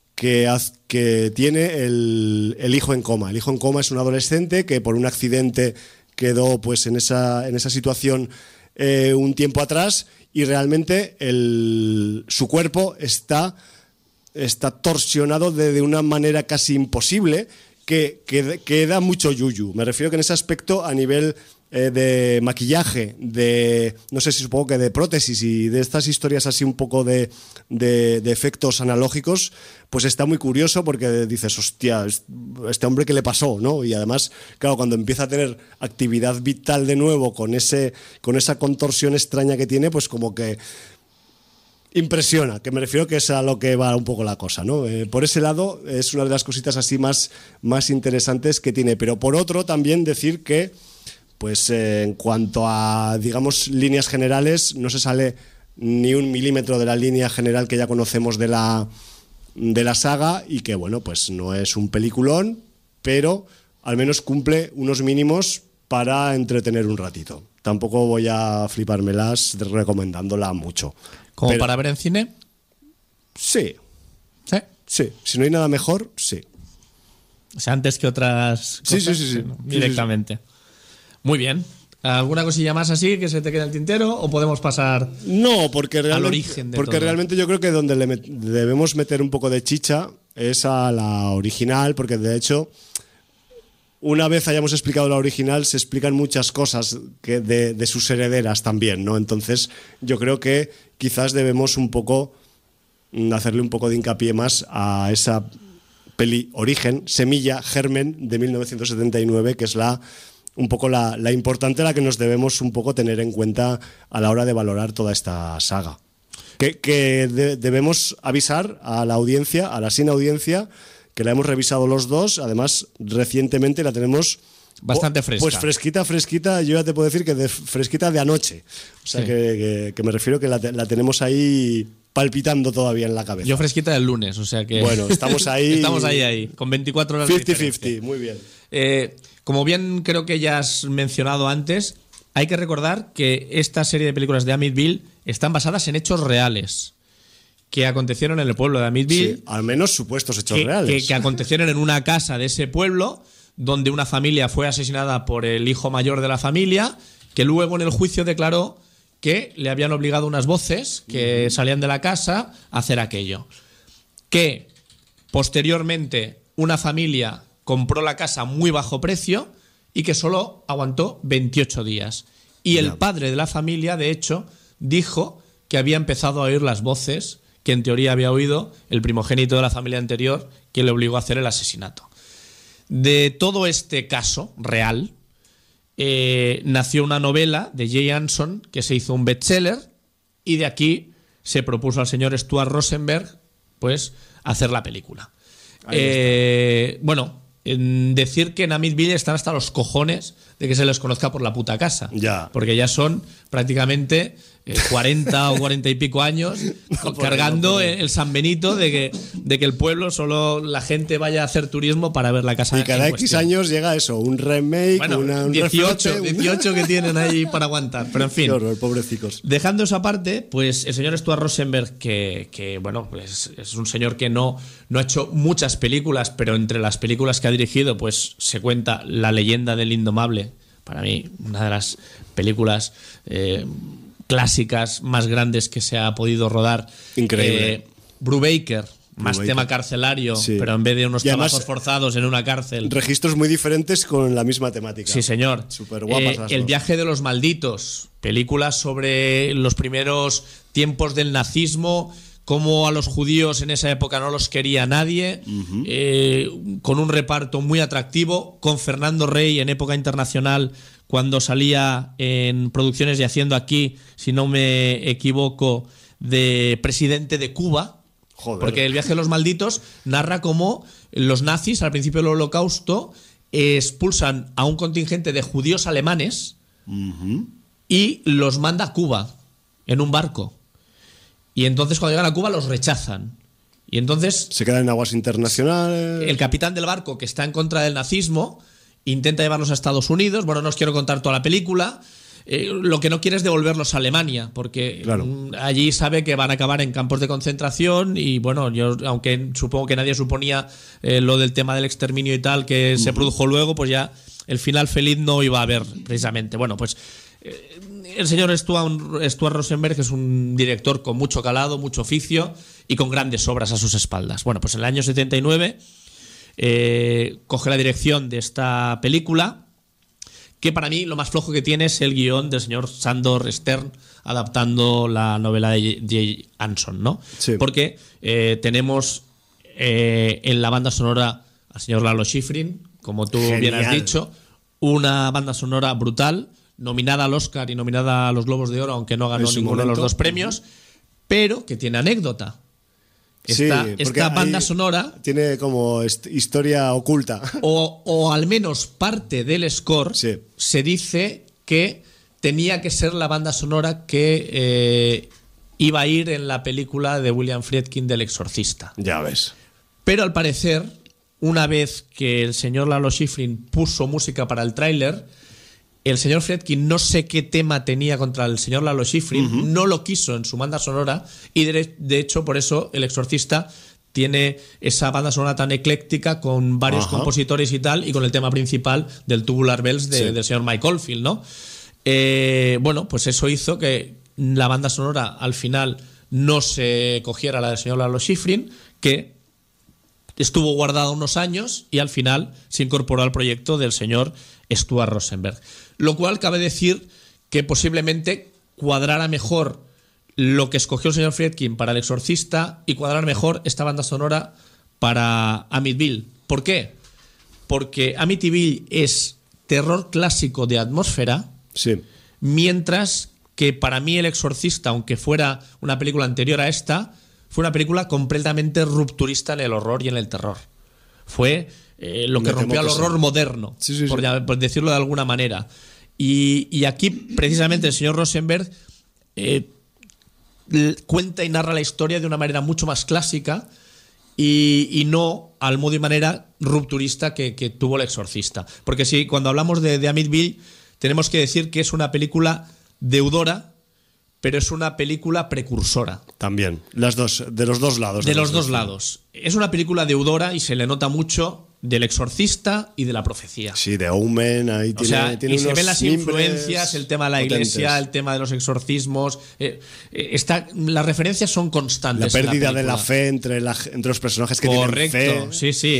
que tiene el hijo en coma. El hijo en coma es un adolescente que por un accidente quedó pues en esa situación un tiempo atrás y realmente su cuerpo está torsionado de una manera casi imposible que da mucho yuyu. Me refiero que en ese aspecto a nivel de maquillaje, no sé si supongo que de prótesis y de estas historias así un poco de efectos analógicos, pues está muy curioso porque dices, hostia, este hombre ¿qué le pasó?, ¿no? Y además, claro, cuando empieza a tener actividad vital de nuevo con esa contorsión extraña que tiene, pues como que impresiona, que me refiero que es a lo que va un poco la cosa, ¿no? Por ese lado es una de las cositas así más interesantes que tiene, pero por otro también decir que pues en cuanto a, digamos, líneas generales, no se sale ni un milímetro de la línea general que ya conocemos de la saga y que, bueno, pues no es un peliculón, pero al menos cumple unos mínimos para entretener un ratito. Tampoco voy a flipármelas recomendándola mucho. ¿Como para ver en cine? Sí. ¿Sí? Sí. Si no hay nada mejor, sí. O sea, antes que otras cosas. Sí. Directamente. Sí. Muy bien. ¿Alguna cosilla más así que se te quede en el tintero o podemos pasar porque al origen de todo? Realmente yo creo que donde debemos meter un poco de chicha es a la original, porque de hecho una vez hayamos explicado la original se explican muchas cosas de sus herederas también, ¿no? Entonces yo creo que quizás debemos un poco hacerle un poco de hincapié más a esa peli origen, semilla, germen de 1979, que es un poco la importante, la que nos debemos un poco tener en cuenta a la hora de valorar toda esta saga. Que debemos avisar a la audiencia, a la sin audiencia, que la hemos revisado los dos, además recientemente la tenemos bastante fresca. Pues fresquita, yo ya te puedo decir que fresquita de anoche. O sea, sí. que me refiero que la tenemos ahí palpitando todavía en la cabeza. Yo fresquita del lunes, o sea que... Bueno, estamos ahí... estamos ahí, con 24 horas 50-50, muy bien. Como bien creo que ya has mencionado antes, hay que recordar que esta serie de películas de Amityville están basadas en hechos reales que acontecieron en el pueblo de Amityville. Sí, al menos supuestos hechos reales. Que acontecieron en una casa de ese pueblo, donde una familia fue asesinada por el hijo mayor de la familia, que luego en el juicio declaró que le habían obligado unas voces que salían de la casa a hacer aquello. Que posteriormente una familia compró la casa a muy bajo precio y que solo aguantó 28 días. Y el padre de la familia, de hecho, dijo que había empezado a oír las voces que en teoría había oído el primogénito de la familia anterior, que le obligó a hacer el asesinato. De todo este caso real, nació una novela de Jay Anson que se hizo un bestseller y de aquí se propuso al señor Stuart Rosenberg pues hacer la película. Bueno, decir que en Amityville están hasta los cojones de que se les conozca por la puta casa. Ya. Porque ya son prácticamente 40 o 40 y pico años cargando el San Benito de que el pueblo solo la gente vaya a hacer turismo para ver la casa. Y cada X años llega eso, un remake, bueno, un 18 que tienen ahí para aguantar. Pero en fin. Qué horror, pobrecicos. Dejando esa parte, pues el señor Stuart Rosenberg, que bueno, pues es un señor que no ha hecho muchas películas, pero entre las películas que ha dirigido, pues se cuenta La leyenda del indomable. Para mí, una de las películas clásicas más grandes que se ha podido rodar. Increíble. Brubaker, más tema carcelario, sí. Pero en vez de unos trabajos forzados en una cárcel. Registros muy diferentes con la misma temática. Sí, señor. Súper guapas El viaje de los malditos, película sobre los primeros tiempos del nazismo, cómo a los judíos en esa época no los quería nadie, con un reparto muy atractivo, con Fernando Rey en época internacional, cuando salía en producciones y haciendo aquí, si no me equivoco, de presidente de Cuba. Joder. Porque El viaje de los malditos narra cómo los nazis, al principio del Holocausto, expulsan a un contingente de judíos alemanes y los manda a Cuba en un barco. Y entonces cuando llegan a Cuba los rechazan. Y entonces se quedan en aguas internacionales. El capitán del barco, que está en contra del nazismo, intenta llevarlos a Estados Unidos. Bueno, no os quiero contar toda la película. Lo que no quiere es devolverlos a Alemania, porque allí sabe que van a acabar en campos de concentración. Y bueno, yo, aunque supongo que nadie suponía lo del tema del exterminio y tal, que se produjo luego, pues ya el final feliz no iba a haber, precisamente. Bueno, pues el señor Stuart Rosenberg es un director con mucho calado, mucho oficio y con grandes obras a sus espaldas. Bueno, pues en el año 79 coge la dirección de esta película, que para mí lo más flojo que tiene es el guión del señor Sandor Stern adaptando la novela de J. Anson, ¿no? Sí. Porque tenemos en la banda sonora al señor Lalo Schifrin, como tú bien has dicho, una banda sonora brutal, nominada al Oscar y nominada a los Globos de Oro, aunque no ganó ninguno de los dos premios, pero que tiene anécdota. Esta banda sonora tiene como historia oculta. O al menos parte del score, sí. Se dice que tenía que ser la banda sonora que iba a ir en la película de William Friedkin del Exorcista. Ya ves. Pero al parecer, una vez que el señor Lalo Schifrin puso música para el tráiler, el señor Friedkin no sé qué tema tenía contra el señor Lalo Schifrin, no lo quiso en su banda sonora y de hecho por eso El Exorcista tiene esa banda sonora tan ecléctica con varios compositores y tal, y con el tema principal del Tubular Bells del señor Mike Oldfield, ¿no? Bueno, pues eso hizo que la banda sonora al final no se cogiera la del señor Lalo Schifrin, que estuvo guardada unos años y al final se incorporó al proyecto del señor Stuart Rosenberg. Lo cual cabe decir que posiblemente cuadrara mejor lo que escogió el señor Friedkin para El Exorcista y cuadrar mejor esta banda sonora para Amityville. ¿Por qué? Porque Amityville es terror clásico de atmósfera, sí. Mientras que para mí El Exorcista, aunque fuera una película anterior a esta, fue una película completamente rupturista en el horror y en el terror. Fue lo que rompió al horror moderno, sí. Por decirlo de alguna manera. Y aquí, precisamente, el señor Rosenberg cuenta y narra la historia de una manera mucho más clásica y no al modo y manera rupturista que tuvo El Exorcista. Porque sí, cuando hablamos de Amityville, tenemos que decir que es una película deudora, pero es una película precursora. También, de los dos lados. De los dos lados. Es una película deudora y se le nota mucho del Exorcista y de La Profecía. Sí, de Omen, ahí tiene y se ven las influencias, el tema de la iglesia, el tema de los exorcismos. Las referencias son constantes. La pérdida de la fe entre los personajes que tienen fe. Sí,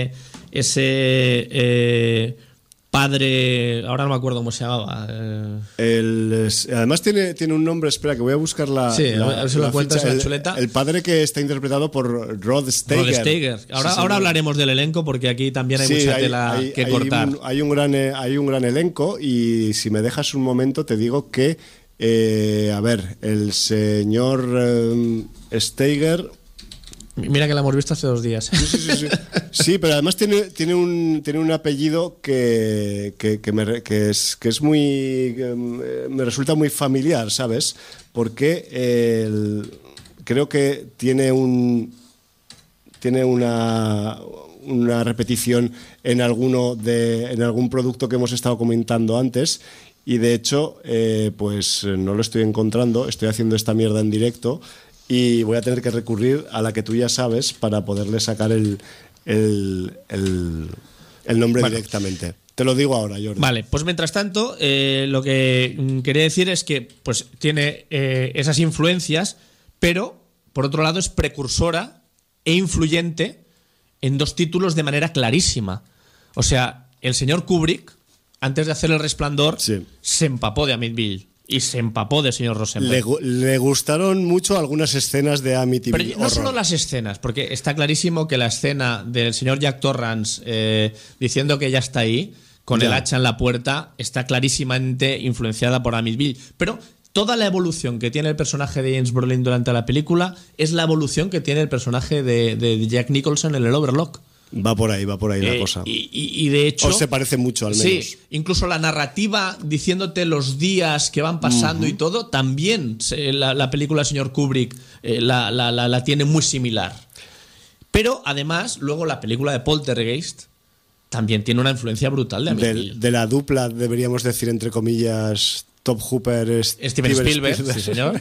ese padre, ahora no me acuerdo cómo se llamaba. Además tiene un nombre, espera, que voy a buscar a ver si lo encuentras en la chuleta. El padre que está interpretado por Rod Steiger. Ahora hablaremos del elenco, porque aquí también hay mucha tela que cortar. Hay un gran elenco, y si me dejas un momento te digo que el señor Steiger. Mira que la hemos visto hace 2 días. Sí. Sí, pero además tiene un apellido que es muy. Me resulta muy familiar, ¿sabes? Porque creo que tiene una repetición en algún producto que hemos estado comentando antes. Y de hecho, pues no lo estoy encontrando. Estoy haciendo esta mierda en directo. Y voy a tener que recurrir a la que tú ya sabes para poderle sacar el nombre directamente. Te lo digo ahora, Jordi. Vale, pues mientras tanto, lo que quería decir es que pues tiene esas influencias, pero por otro lado es precursora e influyente en 2 títulos de manera clarísima. O sea, el señor Kubrick, antes de hacer El Resplandor, se empapó de Amityville. Y se empapó de señor Rosenberg. Le gustaron mucho algunas escenas de Amityville. Pero no solo las escenas, porque está clarísimo que la escena del señor Jack Torrance diciendo que ya está ahí, con el hacha en la puerta, está clarísimamente influenciada por Amityville. Pero toda la evolución que tiene el personaje de James Brolin durante la película es la evolución que tiene el personaje de Jack Nicholson en el Overlook. Va por ahí la cosa. Y de hecho... O se parece mucho, al menos. Sí, incluso la narrativa diciéndote los días que van pasando y todo, también la película del señor Kubrick la tiene muy similar. Pero además, luego la película de Poltergeist también tiene una influencia brutal de Amityville. De la dupla, deberíamos decir, entre comillas... Top Hooper, Steven Spielberg, sí señor.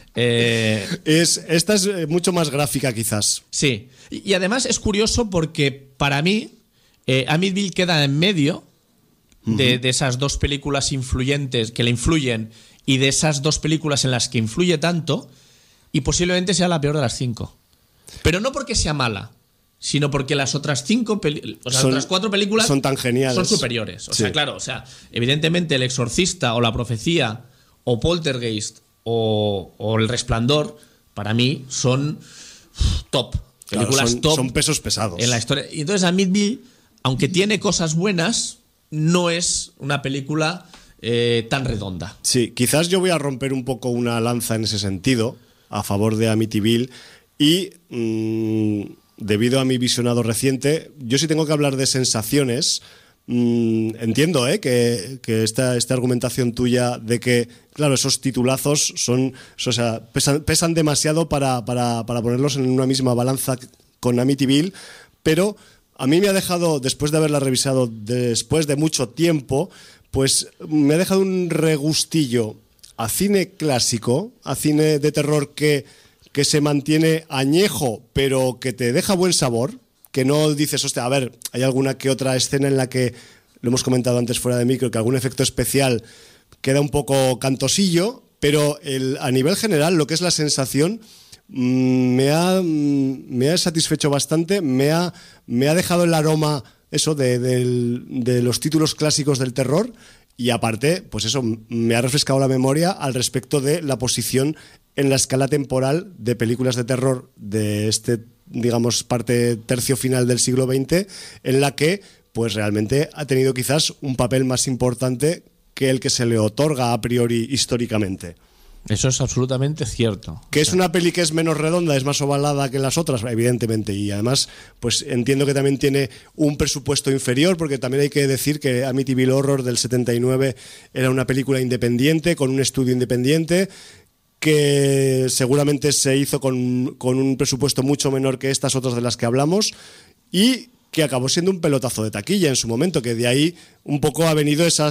Esta es mucho más gráfica, quizás. Sí, y además es curioso porque para mí Amityville queda en medio de esas dos películas influyentes que le influyen y de esas dos películas en las que influye tanto, y posiblemente sea la peor de las 5. Pero no porque sea mala, sino porque las otras otras 4 películas son tan geniales, son superiores. O sea, claro, evidentemente El Exorcista o La Profecía o Poltergeist o El Resplandor para mí son top. Películas top. Son pesos pesados en la historia. Y entonces Amityville, aunque tiene cosas buenas, no es una película tan redonda. Sí, quizás yo voy a romper un poco una lanza en ese sentido a favor de Amityville y debido a mi visionado reciente, yo sí tengo que hablar de sensaciones. Entiendo que esta argumentación tuya de que, claro, esos titulazos pesan demasiado para ponerlos en una misma balanza con Amityville, pero a mí me ha dejado, después de haberla revisado después de mucho tiempo, pues me ha dejado un regustillo a cine clásico, a cine de terror que se mantiene añejo, pero que te deja buen sabor, que no dices, hostia, a ver, hay alguna que otra escena en la que, lo hemos comentado antes fuera de micro, que algún efecto especial queda un poco cantosillo, pero a nivel general, lo que es la sensación, me ha satisfecho bastante, me ha dejado el aroma eso de los títulos clásicos del terror, y aparte, pues eso, me ha refrescado la memoria al respecto de la posición en la escala temporal de películas de terror de este, digamos, tercio final del siglo XX, en la que pues realmente ha tenido quizás un papel más importante que el que se le otorga a priori históricamente. Eso es absolutamente cierto. Que es una peli que es menos redonda, es más ovalada que las otras, evidentemente, y además pues entiendo que también tiene un presupuesto inferior, porque también hay que decir que Amityville Horror del 79 era una película independiente, con un estudio independiente, que seguramente se hizo con un presupuesto mucho menor que estas otras de las que hablamos, y que acabó siendo un pelotazo de taquilla en su momento, que de ahí un poco ha venido esa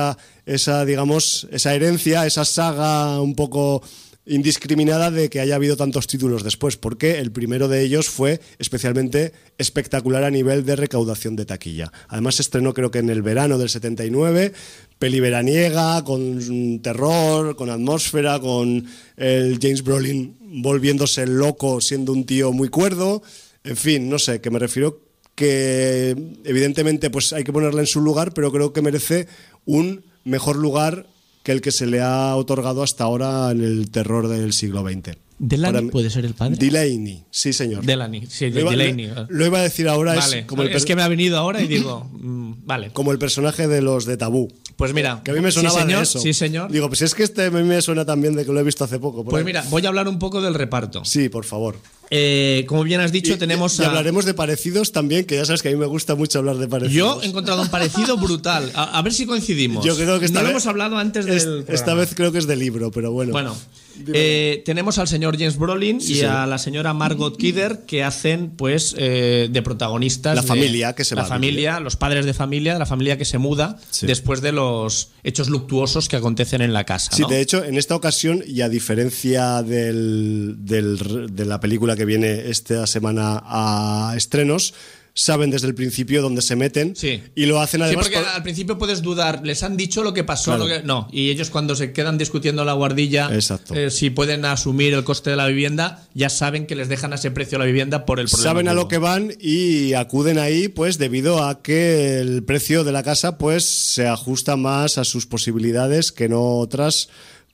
herencia, esa saga un poco indiscriminada de que haya habido tantos títulos después, porque el primero de ellos fue especialmente espectacular a nivel de recaudación de taquilla. Además se estrenó creo que en el verano del 79, peli veraniega, con terror, con atmósfera, con el James Brolin volviéndose loco siendo un tío muy cuerdo, en fin, no sé, que me refiero que evidentemente pues hay que ponerla en su lugar, pero creo que merece un mejor lugar que el que se le ha otorgado hasta ahora en el terror del siglo XX. ¿Delaney puede ser el padre? Delaney, sí señor. Delaney, sí, Delaney. Lo iba a decir ahora. Vale. Es que me ha venido ahora y digo, vale. Como el personaje de los de Tabú. Pues mira. Que a mí me sonaba sí, señor, de eso. Sí, señor. Digo, pues es que a mí me suena también de que lo he visto hace poco. Pues mira, voy a hablar un poco del reparto. Sí, por favor. Como bien has dicho, tenemos y hablaremos de parecidos también, que ya sabes que a mí me gusta mucho hablar de parecidos. Yo he encontrado un parecido brutal. A ver si coincidimos. Yo creo que no lo hemos hablado antes del programa. Esta vez creo que es de libro, pero bueno. Bueno, tenemos al señor James Brolin a la señora Margot Kidder, que hacen pues de protagonistas la familia que se va la familia, los padres de familia, la familia que se muda después de los hechos luctuosos que acontecen en la casa. Sí, ¿no? de hecho, en esta ocasión, y a diferencia de la película que viene esta semana a estrenos, saben desde el principio dónde se meten y lo hacen además. Sí, porque al principio puedes dudar, les han dicho lo que pasó, claro. No, y ellos cuando se quedan discutiendo la guardilla, si pueden asumir el coste de la vivienda, ya saben que les dejan a ese precio la vivienda por el problema. Saben a lo que van y acuden ahí pues debido a que el precio de la casa pues se ajusta más a sus posibilidades que no otras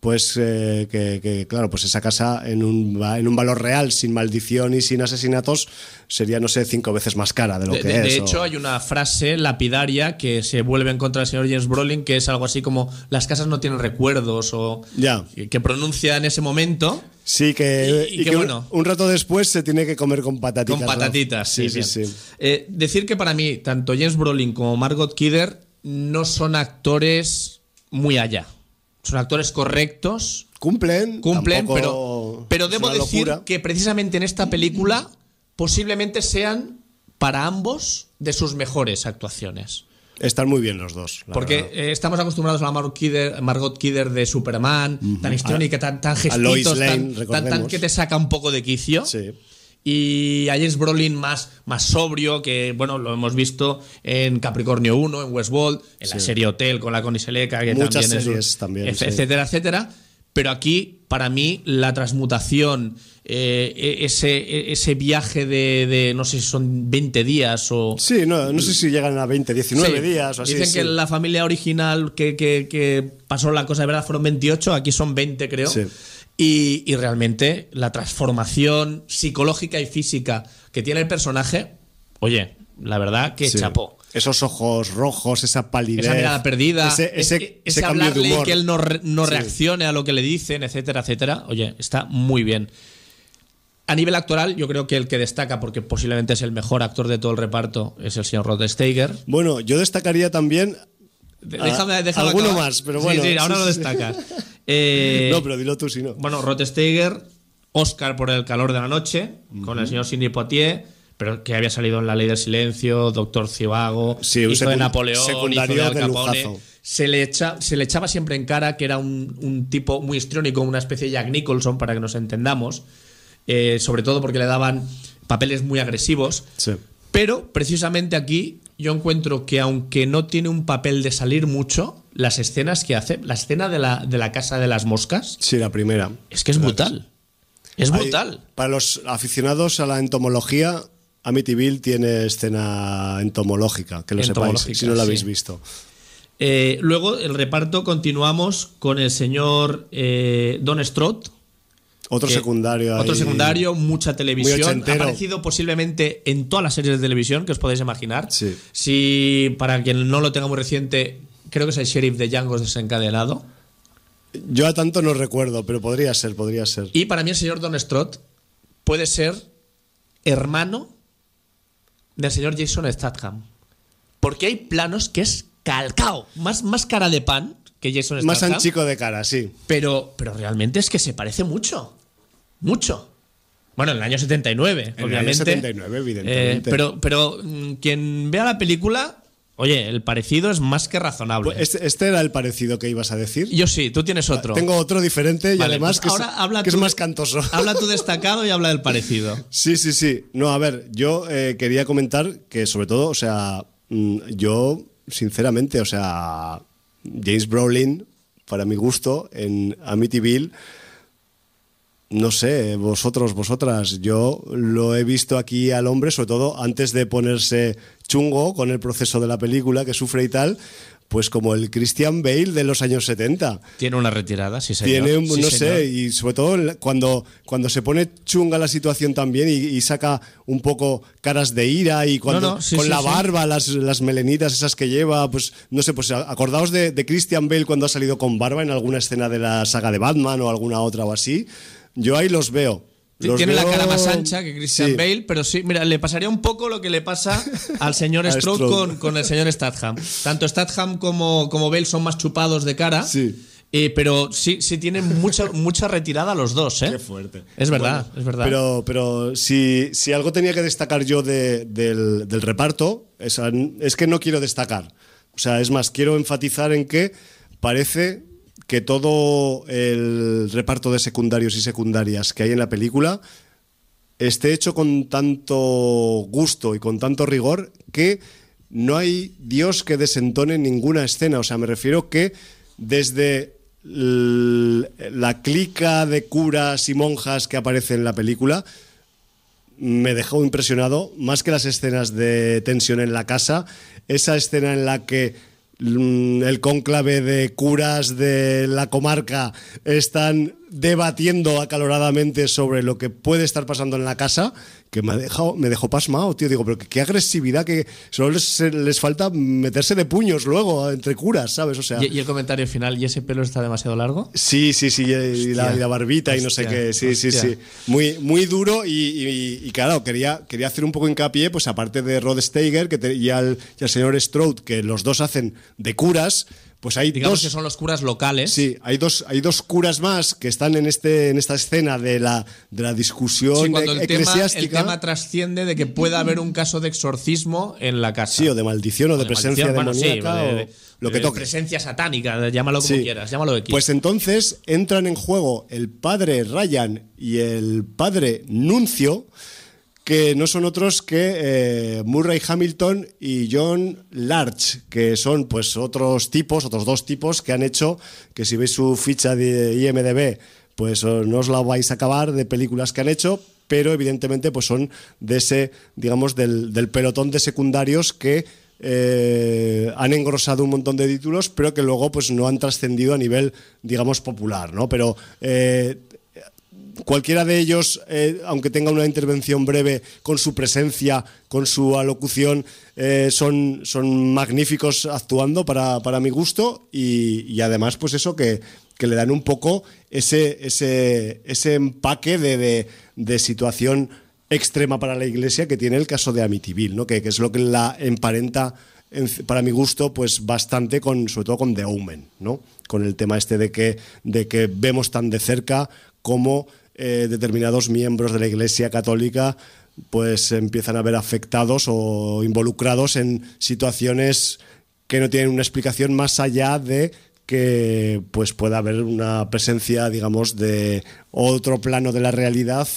pues claro, pues esa casa en un valor real, sin maldición y sin asesinatos, sería, no sé, 5 veces más cara de lo que es. De hecho, hay una frase lapidaria que se vuelve en contra del señor James Brolin, que es algo así como: las casas no tienen recuerdos, o que pronuncia en ese momento. Sí, que bueno, un rato después se tiene que comer con patatitas. Con patatitas, ¿no? sí. Decir que para mí, tanto James Brolin como Margot Kidder no son actores muy allá. Son actores correctos. Cumplen, pero debo decir que precisamente en esta película posiblemente sean para ambos de sus mejores actuaciones. Están muy bien los dos. Porque estamos acostumbrados a la Margot Kidder de Superman, tan histriónica, tan gestitos, tan que te saca un poco de quicio. Sí. Y a James Brolin más sobrio, que bueno, lo hemos visto en Capricornio 1, en Westworld, en la serie Hotel con la Connie Seleca, que muchas también series también, etcétera, etcétera. Pero aquí, para mí, la transmutación, ese viaje de no sé si son 20 días o... Sí, no sé si llegan a 20, 19 días o así. Dicen que la familia original que pasó la cosa de verdad fueron 28, aquí son 20, creo. Sí. Y realmente la transformación psicológica y física que tiene el personaje, oye, la verdad que chapó. Esos ojos rojos, esa palidez, esa mirada perdida, ese cambio de humor, y que él no reaccione a lo que le dicen, etcétera, etcétera. Oye, está muy bien. A nivel actoral, yo creo que el que destaca, porque posiblemente es el mejor actor de todo el reparto, es el señor Rod Steiger. Bueno, yo destacaría también déjame alguno acabar. más, pero bueno. Sí, ahora lo destacas. No, pero dilo tú si no. Bueno, Rod Steiger, Oscar por El calor de la noche, con el señor Sidney Poitier, pero que había salido en La ley del silencio, Doctor Zivago, hizo de Napoleón, secundario hizo de Al de Capone. lujazo. Se le echaba siempre en cara que era un tipo muy histriónico, una especie de Jack Nicholson, para que nos entendamos, sobre todo porque le daban papeles muy agresivos. Sí. Pero precisamente aquí yo encuentro que, aunque no tiene un papel de salir mucho, las escenas que hace, la escena de la casa de las moscas, sí, la primera, es que es brutal. Es brutal. Para los aficionados a la entomología, Amityville tiene escena entomológica, que lo sepáis, si no lo habéis visto. Luego, el reparto, continuamos con el señor Don Strott. Otro secundario, mucha televisión. Ha aparecido posiblemente en todas las series de televisión que os podéis imaginar. Sí. Si, para quien no lo tenga muy reciente, creo que es el sheriff de Django Desencadenado. Yo a tanto no recuerdo, pero podría ser. Y para mí el señor Don Strott puede ser hermano del señor Jason Statham. Porque hay planos que es calcao, más cara de pan que Jason Statham. Más anchico de cara, sí. Pero realmente es que se parece mucho. Mucho. Bueno, en el año 79, en obviamente. En el año 79, evidentemente. Pero quien vea la película, oye, el parecido es más que razonable. Pues este era el parecido que ibas a decir. Yo sí, tú tienes otro. Tengo otro diferente y además pues que es más cantoso. Habla tu destacado y habla del parecido. Sí. No, a ver, yo quería comentar que, sobre todo, o sea, yo, sinceramente, o sea, James Brolin, para mi gusto, en Amityville, no sé, vosotras, yo lo he visto aquí al hombre, sobre todo antes de ponerse chungo con el proceso de la película que sufre y tal, pues como el Christian Bale de los años 70. Tiene una retirada, sí señor. Y sobre todo cuando se pone chunga la situación también y saca un poco caras de ira y cuando con la barba, las melenitas esas que lleva, pues no sé, pues acordaos de Christian Bale cuando ha salido con barba en alguna escena de la saga de Batman o alguna otra o así. Yo ahí los veo. Tiene la cara más ancha que Christian Bale, pero sí, mira, le pasaría un poco lo que le pasa al señor Strode con el señor Statham. Tanto Statham como Bale son más chupados de cara, pero sí tienen mucha retirada los dos. Qué fuerte. Es verdad, bueno, es verdad. Pero si algo tenía que destacar yo del reparto, es que no quiero destacar. O sea, es más, quiero enfatizar en que parece que todo el reparto de secundarios y secundarias que hay en la película esté hecho con tanto gusto y con tanto rigor que no hay Dios que desentone ninguna escena. O sea, me refiero que desde la clica de curas y monjas que aparece en la película me dejó impresionado, más que las escenas de tensión en la casa, esa escena en la que el cónclave de curas de la comarca están debatiendo acaloradamente sobre lo que puede estar pasando en la casa, que me dejó pasmado, tío. Digo, pero qué agresividad, que solo les falta meterse de puños luego entre curas, ¿sabes? O sea, ¿Y el comentario final, ¿y ese pelo está demasiado largo? Sí, y la barbita, hostia, y no sé qué, sí. Muy duro y claro, quería hacer un poco hincapié, pues aparte de Rod Steiger y al señor Strode, que los dos hacen de curas, pues hay digamos que son los curas locales. Sí, hay dos curas más que están en esta escena de la discusión eclesiástica. El tema trasciende de que pueda haber un caso de exorcismo en la casa. Sí, o de maldición o de presencia demoníaca, o lo que toque. Presencia satánica, llámalo como quieras, llámalo de aquí. Pues entonces entran en juego el padre Ryan y el padre Nuncio, que no son otros que Murray Hamilton y John Larch, que son pues otros dos tipos que han hecho, que si veis su ficha de IMDb, pues no os la vais a acabar, de películas que han hecho, pero evidentemente pues son de ese, digamos, del pelotón de secundarios que han engrosado un montón de títulos, pero que luego pues no han trascendido a nivel, digamos, popular, ¿no? Pero cualquiera de ellos, aunque tenga una intervención breve, con su presencia, con su alocución, son magníficos actuando para mi gusto, y además pues eso, que le dan un poco ese empaque de situación extrema para la Iglesia que tiene el caso de Amityville, ¿no? Que es lo que la emparenta, para mi gusto, pues bastante sobre todo con The Omen, ¿no? Con el tema este de que vemos tan de cerca cómo determinados miembros de la Iglesia Católica pues empiezan a ver afectados o involucrados en situaciones que no tienen una explicación más allá de que pues pueda haber una presencia, digamos, de otro plano de la realidad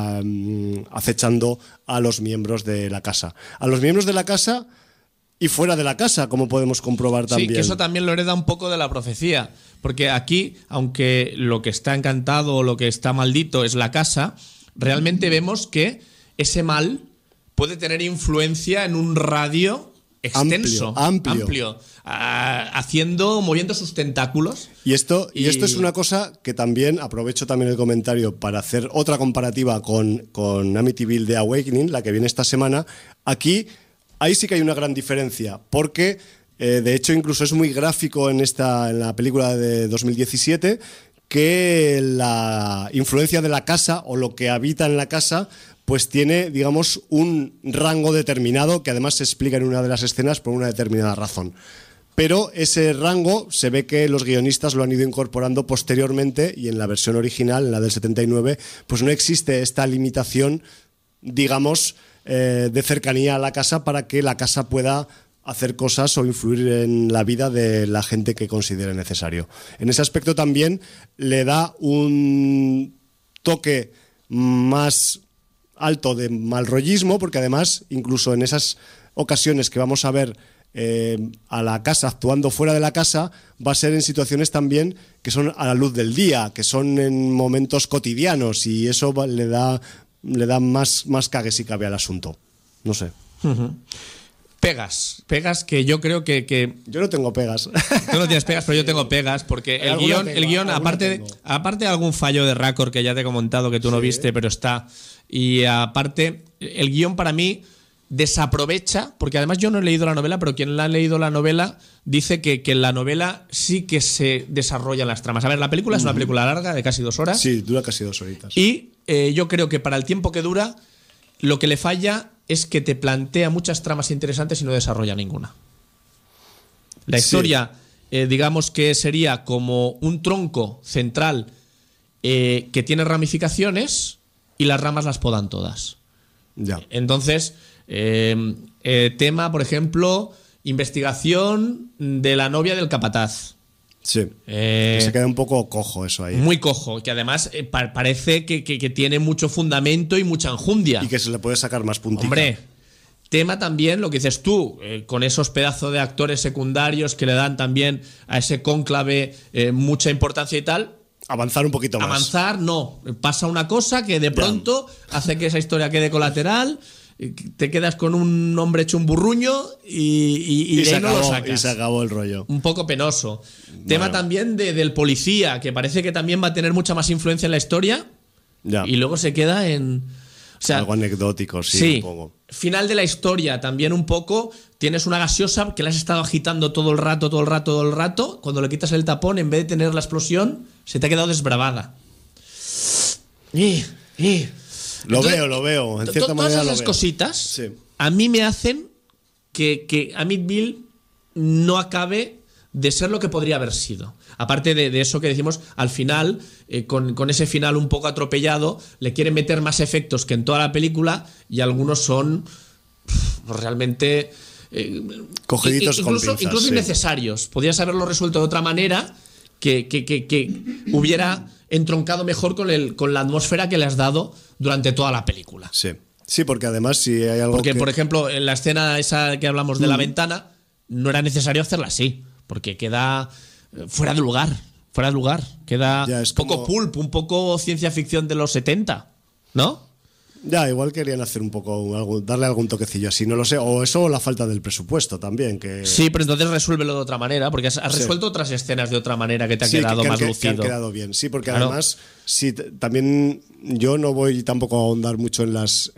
acechando a los miembros de la casa. A los miembros de la casa y fuera de la casa, como podemos comprobar también. Sí, que eso también lo hereda un poco de la profecía. Porque aquí, aunque lo que está encantado o lo que está maldito es la casa, realmente vemos que ese mal puede tener influencia en un radio extenso, amplio, moviendo sus tentáculos. Y esto es una cosa que también, aprovecho también el comentario para hacer otra comparativa con Amityville The Awakening, la que viene esta semana. Ahí sí que hay una gran diferencia, porque de hecho incluso es muy gráfico en la película de 2017 que la influencia de la casa o lo que habita en la casa pues tiene, digamos, un rango determinado que además se explica en una de las escenas por una determinada razón. Pero ese rango se ve que los guionistas lo han ido incorporando posteriormente, y en la versión original, en la del 79, pues no existe esta limitación, digamos, de cercanía a la casa para que la casa pueda hacer cosas o influir en la vida de la gente que considere necesario. En ese aspecto también le da un toque más alto de malrollismo, porque además, incluso en esas ocasiones que vamos a ver a la casa actuando fuera de la casa, va a ser en situaciones también que son a la luz del día, que son en momentos cotidianos, y eso le da más cague si cabe al asunto. No sé. Uh-huh. Pegas que yo creo que... Yo no tengo pegas. Tú no tienes pegas, pero yo tengo pegas, porque el guión aparte de algún fallo de récord que ya te he comentado que tú no viste, pero está, y aparte el guión para mí desaprovecha, porque además yo no he leído la novela, pero quien la ha leído la novela dice que en la novela sí que se desarrollan las tramas. A ver, la película es una película larga de casi 2 horas. Sí, dura casi 2 horitas. Y yo creo que para el tiempo que dura, lo que le falla es que te plantea muchas tramas interesantes y no desarrolla ninguna. La historia, digamos que sería como un tronco central que tiene ramificaciones y las ramas las podan todas. Ya. Entonces, tema, por ejemplo, investigación de la novia del capataz. Sí, se queda un poco cojo eso ahí. Muy cojo, que además parece que tiene mucho fundamento y mucha enjundia. Y que se le puede sacar más puntita. Hombre, tema también, lo que dices tú, con esos pedazos de actores secundarios que le dan también a ese cónclave mucha importancia y tal. Avanzar un poquito más. Avanzar, no. Pasa una cosa que de pronto hace que esa historia quede colateral. te quedas con un hombre hecho un burruño y de ahí no lo sacas. Y se acabó el rollo. Un poco penoso. Bueno. Tema también del policía, que parece que también va a tener mucha más influencia en la historia. Ya. Y luego se queda en... O sea, algo anecdótico, sí, un poco. Final de la historia también un poco. Tienes una gaseosa que la has estado agitando todo el rato. Cuando le quitas el tapón, en vez de tener la explosión, se te ha quedado desbravada. Lo veo. En cierta manera todas esas cositas sí. A mí me hacen que Amityville no acabe de ser lo que podría haber sido. Aparte de eso que decimos, al final, con ese final un poco atropellado, le quieren meter más efectos que en toda la película y algunos son realmente... cogiditos con pinzas, incluso innecesarios. Podrías haberlo resuelto de otra manera que hubiera entroncado mejor con la atmósfera que le has dado durante toda la película. Sí, porque además si hay algo porque, por ejemplo, en la escena esa que hablamos de la ventana, no era necesario hacerla así, porque queda fuera de lugar. Queda un poco pulp, un poco ciencia ficción de los 70, ¿no? Ya, igual querían hacer un poco, darle algún toquecillo así, no lo sé. O eso o la falta del presupuesto también. Sí, pero entonces resuélvelo de otra manera, porque has resuelto otras escenas de otra manera que te ha quedado más lucido. Que han quedado bien, sí, porque además sí, también yo no voy tampoco a ahondar mucho en las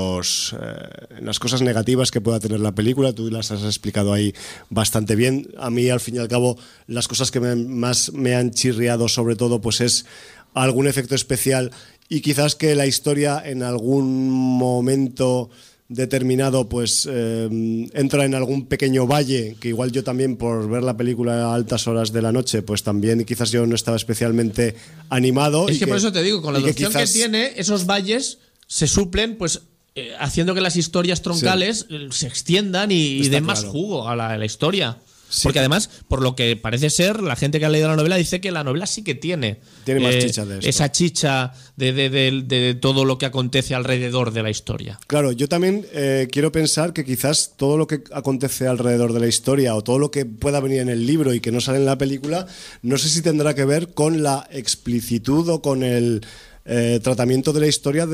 cosas negativas que pueda tener la película. Tú las has explicado ahí bastante bien. A mí, al fin y al cabo, las cosas que más me han chirriado sobre todo pues es algún efecto especial y quizás que la historia en algún momento determinado pues entra en algún pequeño valle, que igual yo también por ver la película a altas horas de la noche pues también y quizás yo no estaba especialmente animado. Es que por eso te digo, con la duración que tiene, esos valles se suplen pues haciendo que las historias troncales se extiendan y den más jugo a la historia. Sí. Porque además, por lo que parece ser, la gente que ha leído la novela dice que la novela sí que tiene más chicha de esto. Esa chicha de todo lo que acontece alrededor de la historia. Claro, yo también quiero pensar que quizás todo lo que acontece alrededor de la historia o todo lo que pueda venir en el libro y que no sale en la película, no sé si tendrá que ver con la explicitud o con el tratamiento de la historia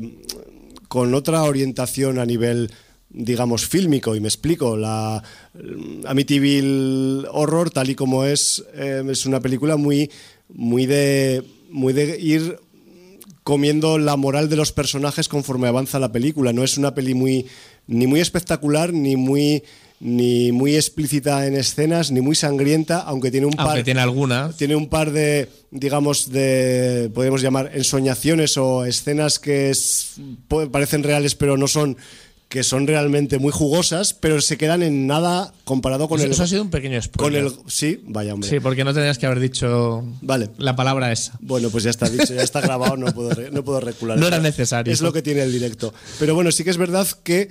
con otra orientación a nivel, digamos, fílmico, y me explico. La Amityville Horror, tal y como es una película muy de ir comiendo la moral de los personajes conforme avanza la película. No es una peli ni muy espectacular, ni muy explícita en escenas, ni muy sangrienta, aunque tiene un par de, digamos, podemos llamar ensoñaciones o escenas que parecen reales pero no son, que son realmente muy jugosas, pero se quedan en nada comparado con Eso ha sido un pequeño spoiler. Sí, vaya hombre. Sí, porque no tenías que haber dicho la palabra esa. Bueno, pues ya está dicho, ya está grabado, no puedo recular. No era necesario. Es lo que tiene el directo. Pero bueno, sí que es verdad que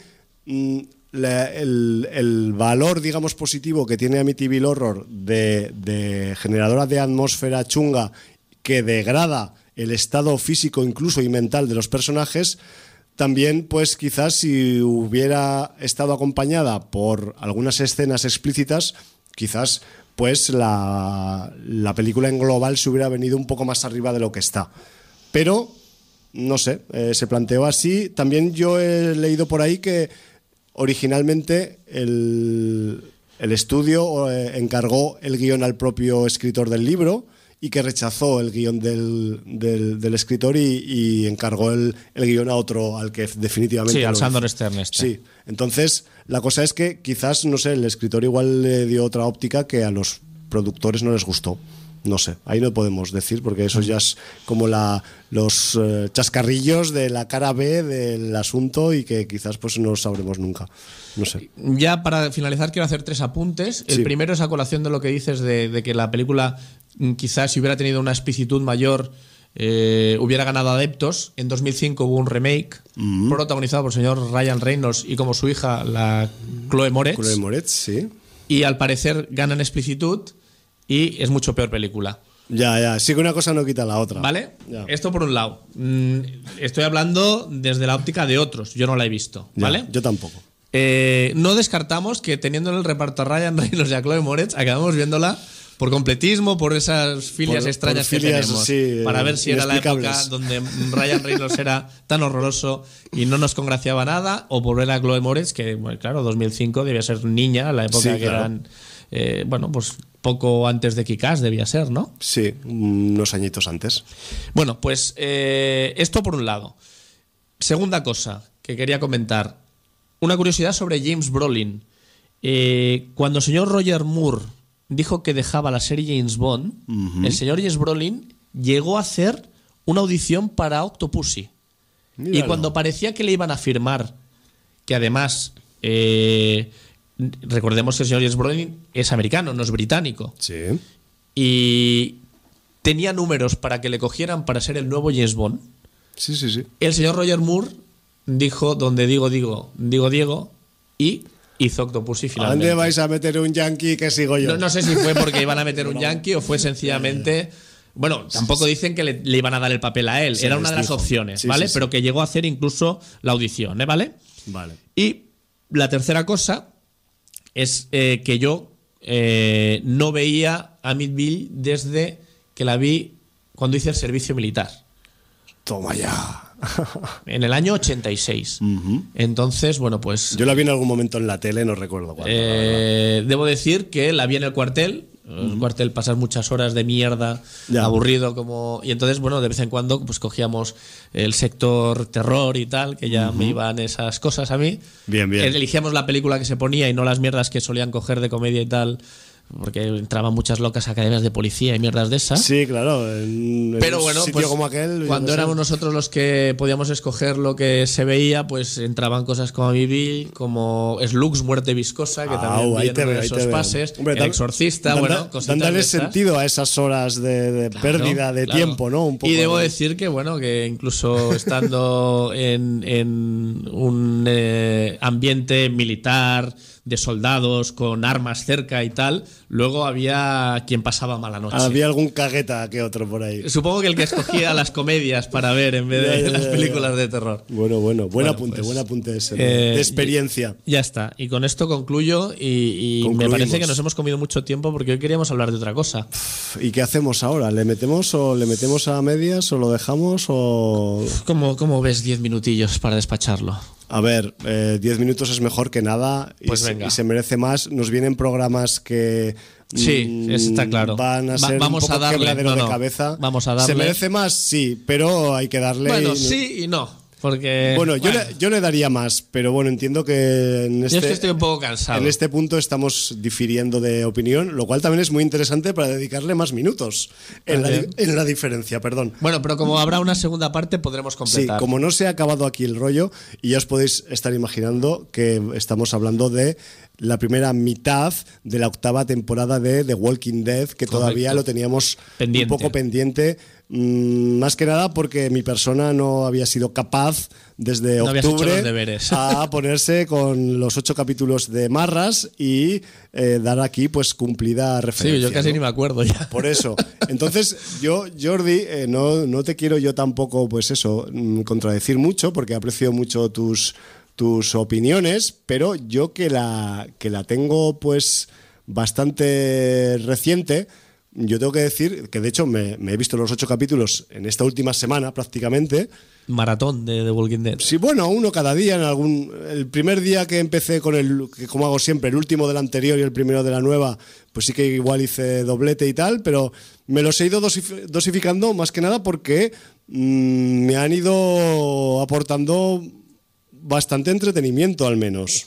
el valor, digamos, positivo que tiene Amityville Horror de generadora de atmósfera chunga que degrada el estado físico incluso y mental de los personajes, también pues quizás si hubiera estado acompañada por algunas escenas explícitas, quizás pues la película en global se hubiera venido un poco más arriba de lo que está. Pero no sé, se planteó así. También yo he leído por ahí que originalmente el estudio encargó el guión al propio escritor del libro y que rechazó el guión del escritor y encargó el guión a otro, al que definitivamente... Sí, al Sandor Stern. Sí, entonces la cosa es que quizás, no sé, el escritor igual le dio otra óptica que a los productores no les gustó. No sé, ahí no podemos decir, porque eso ya es como los chascarrillos de la cara B del asunto y que quizás pues no sabremos nunca. No sé. Ya para finalizar quiero hacer 3 apuntes. El primero es a colación de lo que dices de que la película quizás si hubiera tenido una explicitud mayor hubiera ganado adeptos. En 2005 hubo un remake protagonizado por el señor Ryan Reynolds y como su hija, la Chloe Moretz. Chloe Moretz, sí. Y al parecer gana en explicitud y es mucho peor película. Ya, sí que una cosa no quita la otra. ¿Vale? Ya. Esto por un lado. Estoy hablando desde la óptica de otros, yo no la he visto, ¿vale? Ya, yo tampoco. No descartamos que teniendo en el reparto a Ryan Reynolds y a Chloe Moretz acabamos viéndola por completismo, por esas filias extrañas que tenemos, para ver si era la época donde Ryan Reynolds era tan horroroso y no nos congraciaba nada, o por ver a Chloe Moretz, que bueno, claro, 2005 debía ser niña, la época que eran pues poco antes de Kick-Ass debía ser, ¿no? Sí, unos añitos antes. Bueno, pues esto por un lado. Segunda cosa que quería comentar, una curiosidad sobre James Brolin. Cuando el señor Roger Moore dijo que dejaba la serie James Bond, el señor James Brolin llegó a hacer una audición para Octopussy. Míralo. Y cuando parecía que le iban a firmar, que además recordemos que el señor James Brolin es americano, no es británico. Sí. Y tenía números para que le cogieran para ser el nuevo James Bond. Sí. El señor Roger Moore dijo: donde digo Diego, y hizo Octopussy finalmente. ¿A dónde vais a meter un yankee que sigo yo? No sé si fue porque iban a meter un yankee o fue sencillamente... Bueno, tampoco dicen que le iban a dar el papel a él. Era una de las opciones, ¿vale? Pero que llegó a hacer incluso la audición, ¿vale? Vale. Y la tercera cosa es que yo no veía a Amityville desde que la vi cuando hice el servicio militar. Toma ya. En el año 86. Entonces, bueno, pues... Yo la vi en algún momento en la tele, no recuerdo cuándo. Debo decir que la vi en el cuartel. El cuartel, pasas muchas horas de mierda, aburrido como... Y entonces, bueno, de vez en cuando pues cogíamos el sector terror y tal, que ya me iban esas cosas a mí. Bien. Elegíamos la película que se ponía y no las mierdas que solían coger de comedia y tal, porque entraban muchas locas academias de policía y mierdas de esas. Sí, claro. Pero bueno, sitio pues como aquel, cuando éramos nosotros los que podíamos escoger lo que se veía, pues entraban cosas como Amityville, como Slugs, Muerte Viscosa, que también viene de esos pases. Hombre, El Exorcista, cositas dándole sentido a esas horas de pérdida de tiempo, ¿no? Un poco. Y debo decir que, bueno, que incluso estando en un ambiente militar, de soldados con armas cerca y tal, luego había quien pasaba mala noche. Había algún cagueta que otro por ahí. Supongo que el que escogía las comedias para ver en vez de las películas de terror. Buen apunte ese, de experiencia. Ya está, y con esto concluyo y me parece que nos hemos comido mucho tiempo porque hoy queríamos hablar de otra cosa. ¿Y qué hacemos ahora? ¿Le metemos a medias o lo dejamos o...? ¿Cómo ves 10 minutillos para despacharlo? A ver, 10 minutos es mejor que nada y se merece más. Nos vienen programas que está claro. Van a ser vamos un poco a darle, quebradero de cabeza. Vamos a darle. ¿Se merece más? Sí, pero hay que darle... Bueno, sí y no. Porque, bueno, yo le daría más, pero bueno, entiendo que yo es que estoy un poco cansado. En este punto estamos difiriendo de opinión, lo cual también es muy interesante para dedicarle más minutos en la diferencia, perdón. Bueno, pero como habrá una segunda parte, podremos completar. Sí, como no se ha acabado aquí el rollo, y ya os podéis estar imaginando que estamos hablando de la primera mitad de la 8ª temporada de The Walking Dead, que todavía lo teníamos un poco pendiente. Más que nada porque mi persona no había sido capaz desde octubre a ponerse con los 8 capítulos de Marras y dar aquí pues cumplida referencia. Sí, yo casi ni me acuerdo ya. Por eso. Entonces yo, Jordi, no te quiero yo tampoco pues eso contradecir mucho, porque aprecio mucho tus opiniones, pero yo que la tengo pues bastante reciente. Yo tengo que decir que de hecho me he visto los 8 capítulos en esta última semana prácticamente. Maratón de The Walking Dead. Sí, bueno, uno cada día. El primer día que empecé con como hago siempre, el último del anterior y el primero de la nueva, pues sí que igual hice doblete y tal, pero me los he ido dosificando más que nada porque me han ido aportando bastante entretenimiento al menos.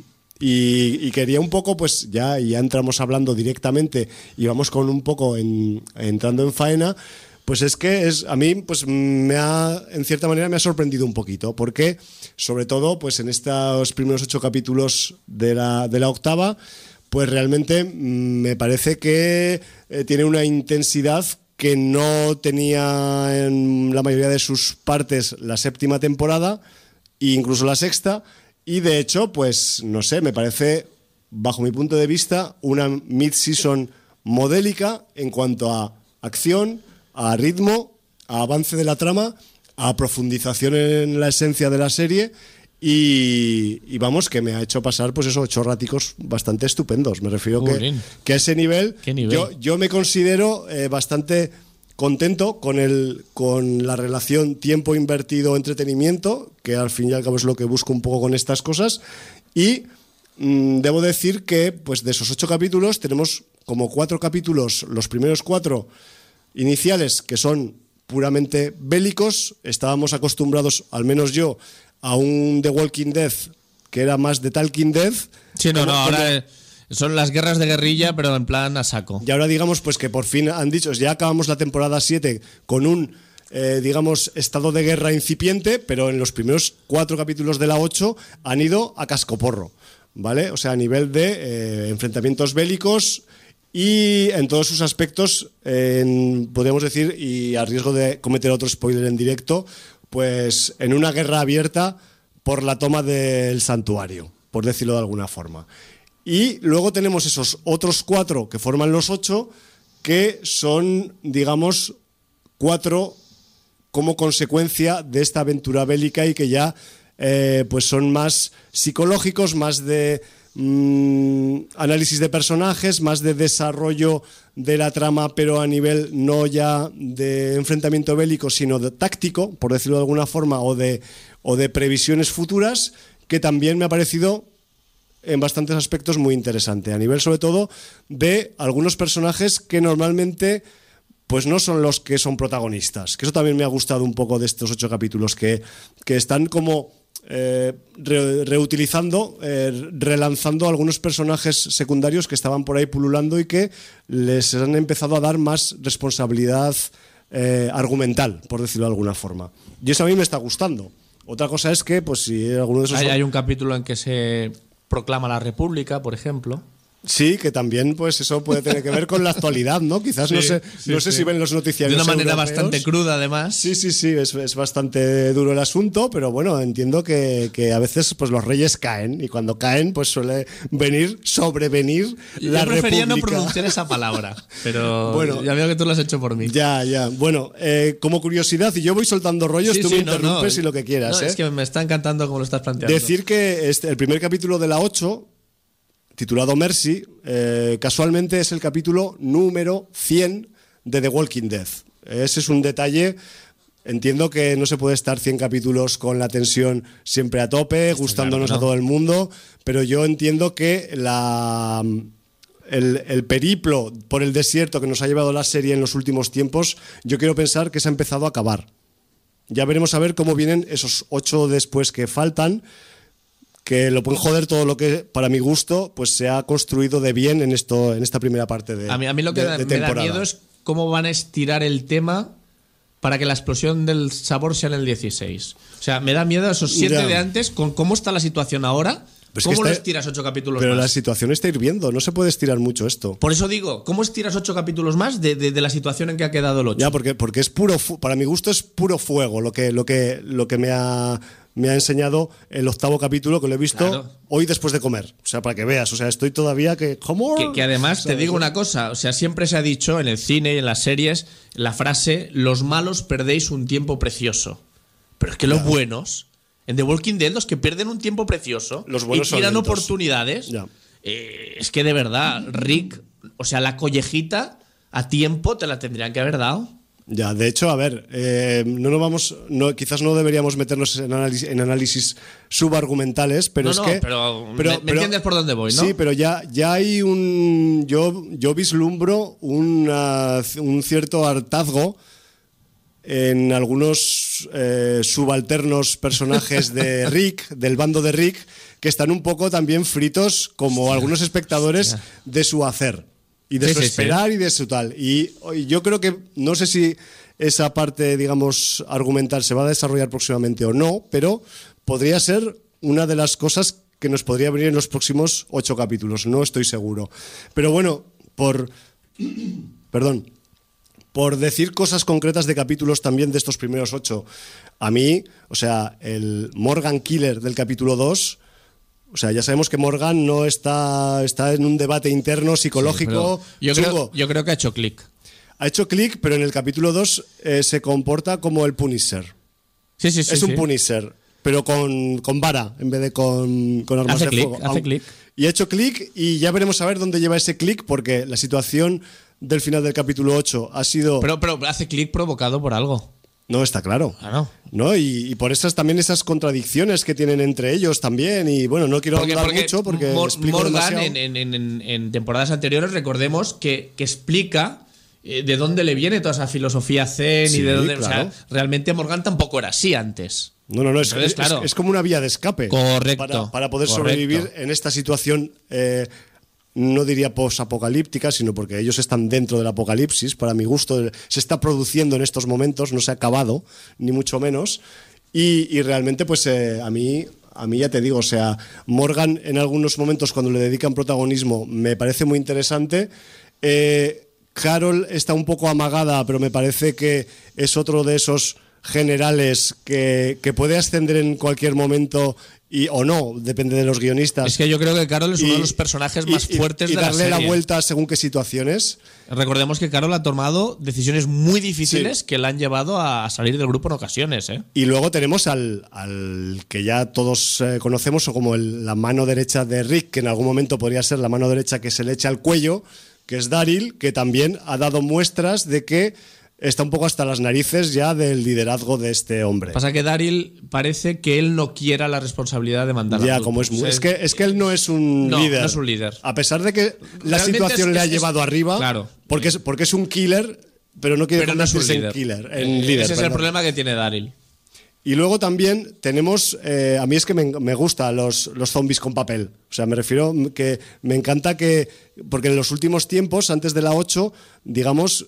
Y quería un poco, pues ya entramos hablando directamente y vamos con un poco entrando en faena, pues es que a mí pues en cierta manera me ha sorprendido un poquito, porque sobre todo pues en estos primeros 8 capítulos de la 8ª, pues realmente me parece que tiene una intensidad que no tenía en la mayoría de sus partes la 7ª temporada e incluso la 6ª. Y de hecho, pues no sé, me parece, bajo mi punto de vista, una mid-season modélica en cuanto a acción, a ritmo, a avance de la trama, a profundización en la esencia de la serie Y vamos, que me ha hecho pasar pues eso, 8 raticos bastante estupendos. Me refiero que a ese nivel, yo me considero bastante contento con la relación tiempo invertido entretenimiento, que al fin y al cabo es lo que busco un poco con estas cosas. Y debo decir que pues de esos 8 capítulos tenemos como 4 capítulos, los primeros 4 iniciales, que son puramente bélicos. Estábamos acostumbrados, al menos yo, a un The Walking Dead que era más de Talking Dead. Sí, ahora son las guerras de guerrilla, pero en plan a saco. Y ahora digamos pues que por fin han dicho, ya acabamos la temporada 7 con un digamos estado de guerra incipiente, pero en los primeros 4 capítulos de la 8 han ido a cascoporro, ¿vale? O sea, a nivel de enfrentamientos bélicos y en todos sus aspectos, podríamos decir, y a riesgo de cometer otro spoiler en directo, pues en una guerra abierta por la toma del santuario, por decirlo de alguna forma. Y luego tenemos esos otros 4 que forman los 8, que son, digamos, 4 como consecuencia de esta aventura bélica y que ya pues son más psicológicos, más de análisis de personajes, más de desarrollo de la trama, pero a nivel no ya de enfrentamiento bélico, sino de táctico, por decirlo de alguna forma, o de previsiones futuras, que también me ha parecido en bastantes aspectos muy interesante, a nivel sobre todo de algunos personajes que normalmente pues no son los que son protagonistas, que eso también me ha gustado un poco de estos 8 capítulos, que están como reutilizando, relanzando algunos personajes secundarios que estaban por ahí pululando y que les han empezado a dar más responsabilidad argumental, por decirlo de alguna forma. Y eso a mí me está gustando. Otra cosa es que, pues si alguno de esos... Hay un capítulo en que se proclama la República, por ejemplo. Sí, que también pues eso puede tener que ver con la actualidad, ¿no? Quizás sí, no sé si ven los noticiarios de una manera europeos. Bastante cruda, además. Sí, es bastante duro el asunto, pero bueno, entiendo que a veces pues los reyes caen, y cuando caen pues suele sobrevenir la República. Yo prefería no pronunciar esa palabra, pero bueno, ya veo que tú lo has hecho por mí. Ya. Bueno, como curiosidad, y yo voy soltando rollos, tú me interrumpes y lo que quieras. Es que me está encantando como lo estás planteando. Decir que el primer capítulo de la 8... titulado Mercy, casualmente es el capítulo número 100 de The Walking Dead. Ese es un detalle. Entiendo que no se puede estar 100 capítulos con la tensión siempre a tope, gustándonos a todo el mundo, pero yo entiendo que el periplo por el desierto que nos ha llevado la serie en los últimos tiempos, yo quiero pensar que se ha empezado a acabar. Ya veremos a ver cómo vienen esos 8 después que faltan, que lo pueden joder todo lo que, para mi gusto, pues se ha construido de bien en esta primera parte de temporada. A mí lo que me da miedo es cómo van a estirar el tema para que la explosión del sabor sea en el 16. O sea, me da miedo esos 7 de antes, con cómo está la situación ahora. Pues ¿cómo lo estiras 8 capítulos pero más? Pero la situación está hirviendo, no se puede estirar mucho esto. Por eso digo, ¿cómo estiras 8 capítulos más de la situación en que ha quedado el 8? Ya, porque es puro, para mi gusto es puro fuego lo que me ha enseñado el 8º capítulo, que lo he visto hoy después de comer. O sea, para que veas, o sea, estoy todavía que además te digo una cosa, o sea, siempre se ha dicho en el cine y en las series la frase: los malos perdéis un tiempo precioso. Pero es que los buenos, en The Walking Dead, los que pierden un tiempo precioso y tiran oportunidades, es que de verdad, Rick, o sea, la collejita a tiempo te la tendrían que haber dado. Ya, de hecho, a ver, quizás no deberíamos meternos en análisis subargumentales, pero me entiendes por dónde voy, ¿no? Sí, pero ya hay yo vislumbro un cierto hartazgo en algunos subalternos personajes de Rick, del bando de Rick, que están un poco también fritos como algunos espectadores de su hacer. Y de su esperar y de su tal. Y yo creo que, no sé si esa parte, digamos, argumental se va a desarrollar próximamente o no, pero podría ser una de las cosas que nos podría venir en los próximos 8 capítulos. No estoy seguro. Pero bueno, por decir cosas concretas de capítulos también de estos primeros 8, a mí, o sea, el Morgan Killer del capítulo 2... O sea, ya sabemos que Morgan no está en un debate interno psicológico. Sí, yo creo que ha hecho clic. Ha hecho clic, pero en el capítulo 2 se comporta como el Punisher. Sí. Es un Punisher. pero con vara en vez de con armas de fuego. Hace clic. Y ha hecho clic y ya veremos a ver dónde lleva ese clic, porque la situación del final del capítulo 8 ha sido... Pero hace clic provocado por algo. No, está claro. ¿No? Y por esas contradicciones que tienen entre ellos también. Y bueno, no quiero hablar mucho porque Morgan en temporadas anteriores, recordemos que explica de dónde le viene toda esa filosofía zen y de dónde... Claro. O sea, realmente Morgan tampoco era así antes. No, es como una vía de escape. Correcto. Para poder sobrevivir en esta situación, no diría posapocalíptica, sino porque ellos están dentro del apocalipsis, para mi gusto. Se está produciendo en estos momentos, no se ha acabado, ni mucho menos. Y realmente, pues a mí ya te digo, o sea, Morgan en algunos momentos cuando le dedican protagonismo me parece muy interesante. Carol está un poco amagada, pero me parece que es otro de esos generales que puede ascender en cualquier momento o no, depende de los guionistas. Es que yo creo que Carol es uno de los personajes más fuertes de la serie. Y darle la vuelta según qué situaciones. Recordemos que Carol ha tomado decisiones muy difíciles que la han llevado a salir del grupo en ocasiones. Y luego tenemos al que ya todos conocemos como la mano derecha de Rick, que en algún momento podría ser la mano derecha que se le echa al cuello, que es Daryl, que también ha dado muestras de que está un poco hasta las narices ya del liderazgo de este hombre. Pasa que Daryl parece que él no quiera la responsabilidad de mandar. Ya, como es que él no es un líder. No es un líder. A pesar de que la situación le ha llevado arriba, claro. Porque es un killer, pero no quiere convertirse en líder. Ese es el problema que tiene Daryl. Y luego también tenemos, a mí es que me gustan los zombies con papel. O sea, me refiero que me encanta porque en los últimos tiempos, antes de la 8, digamos,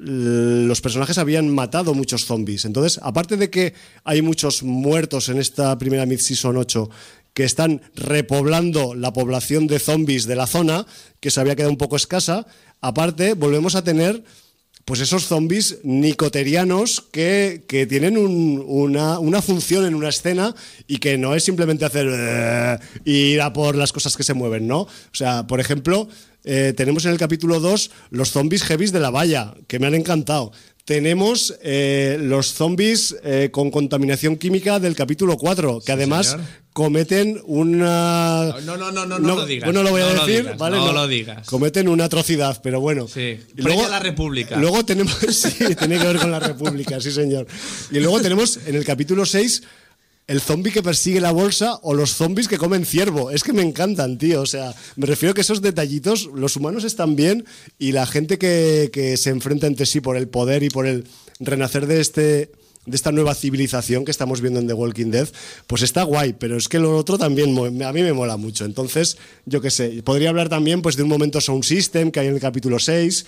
los personajes habían matado muchos zombies. Entonces, aparte de que hay muchos muertos en esta primera Mid-Season 8 que están repoblando la población de zombies de la zona, que se había quedado un poco escasa, aparte volvemos a tener pues esos zombies nicoterianos que tienen una función en una escena y que no es simplemente hacer ir a por las cosas que se mueven, ¿no? O sea, por ejemplo, tenemos en el capítulo 2 los zombies heavies de la valla, que me han encantado. Tenemos los zombies con contaminación química del capítulo 4, que además cometen una... No lo digas. Bueno, lo voy a decir, digas, ¿vale? No lo digas. Cometen una atrocidad, pero bueno. Sí. Y luego la República. Luego tenemos... Sí, tiene que ver con la República, sí señor. Y luego tenemos en el capítulo 6... el zombie que persigue la bolsa o los zombies que comen ciervo. Es que me encantan, tío. O sea, me refiero que esos detallitos, los humanos están bien y la gente que se enfrenta entre sí por el poder y por el renacer de esta nueva civilización que estamos viendo en The Walking Dead, pues está guay, pero es que lo otro también a mí me mola mucho. Entonces, yo qué sé, podría hablar también pues de un momento Sound System que hay en el capítulo 6,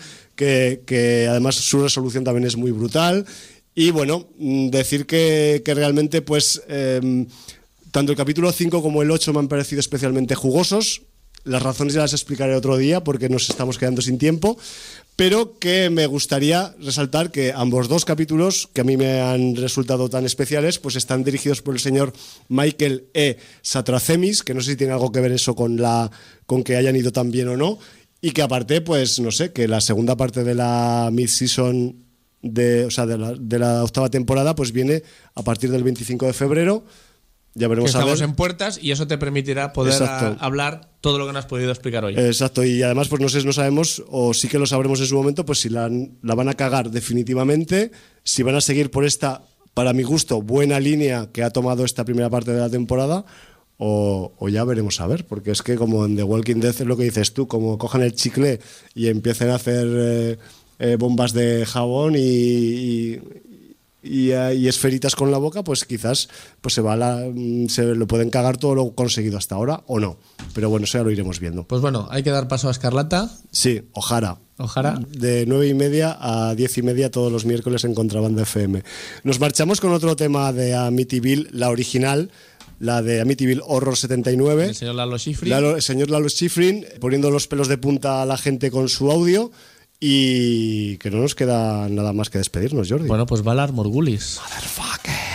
que además su resolución también es muy brutal. Y bueno, decir que realmente pues tanto el capítulo 5 como el 8 me han parecido especialmente jugosos. Las razones ya las explicaré otro día porque nos estamos quedando sin tiempo, pero que me gustaría resaltar que ambos dos capítulos, que a mí me han resultado tan especiales, pues están dirigidos por el señor Michael E. Satrazemis, que no sé si tiene algo que ver eso con que hayan ido tan bien o no, y que aparte, pues no sé, que la segunda parte de la mid-season de la octava temporada pues viene a partir del 25 de febrero. Ya veremos. Estamos en puertas y eso te permitirá poder hablar todo lo que nos has podido explicar hoy. Exacto, y además pues no sabemos, o sí que lo sabremos en su momento, pues si la van a cagar definitivamente, si van a seguir por esta, para mi gusto, buena línea que ha tomado esta primera parte de la temporada, o ya veremos a ver, porque es que como en The Walking Dead es lo que dices tú, como cojan el chicle y empiecen a hacer bombas de jabón y esferitas con la boca, pues quizás pues se lo pueden cagar todo lo conseguido hasta ahora o no. Pero bueno, eso ya lo iremos viendo. Pues bueno, hay que dar paso a Escarlata. Sí, Ojara. De 9:30 a 10:30 todos los miércoles en Contrabanda FM. Nos marchamos con otro tema de Amityville, la original, la de Amityville Horror 79. El señor Lalo Schifrin. El señor Lalo Schifrin poniendo los pelos de punta a la gente con su audio. Y que no nos queda nada más que despedirnos, Jordi. Bueno, pues Valar Morghulis. Motherfucker.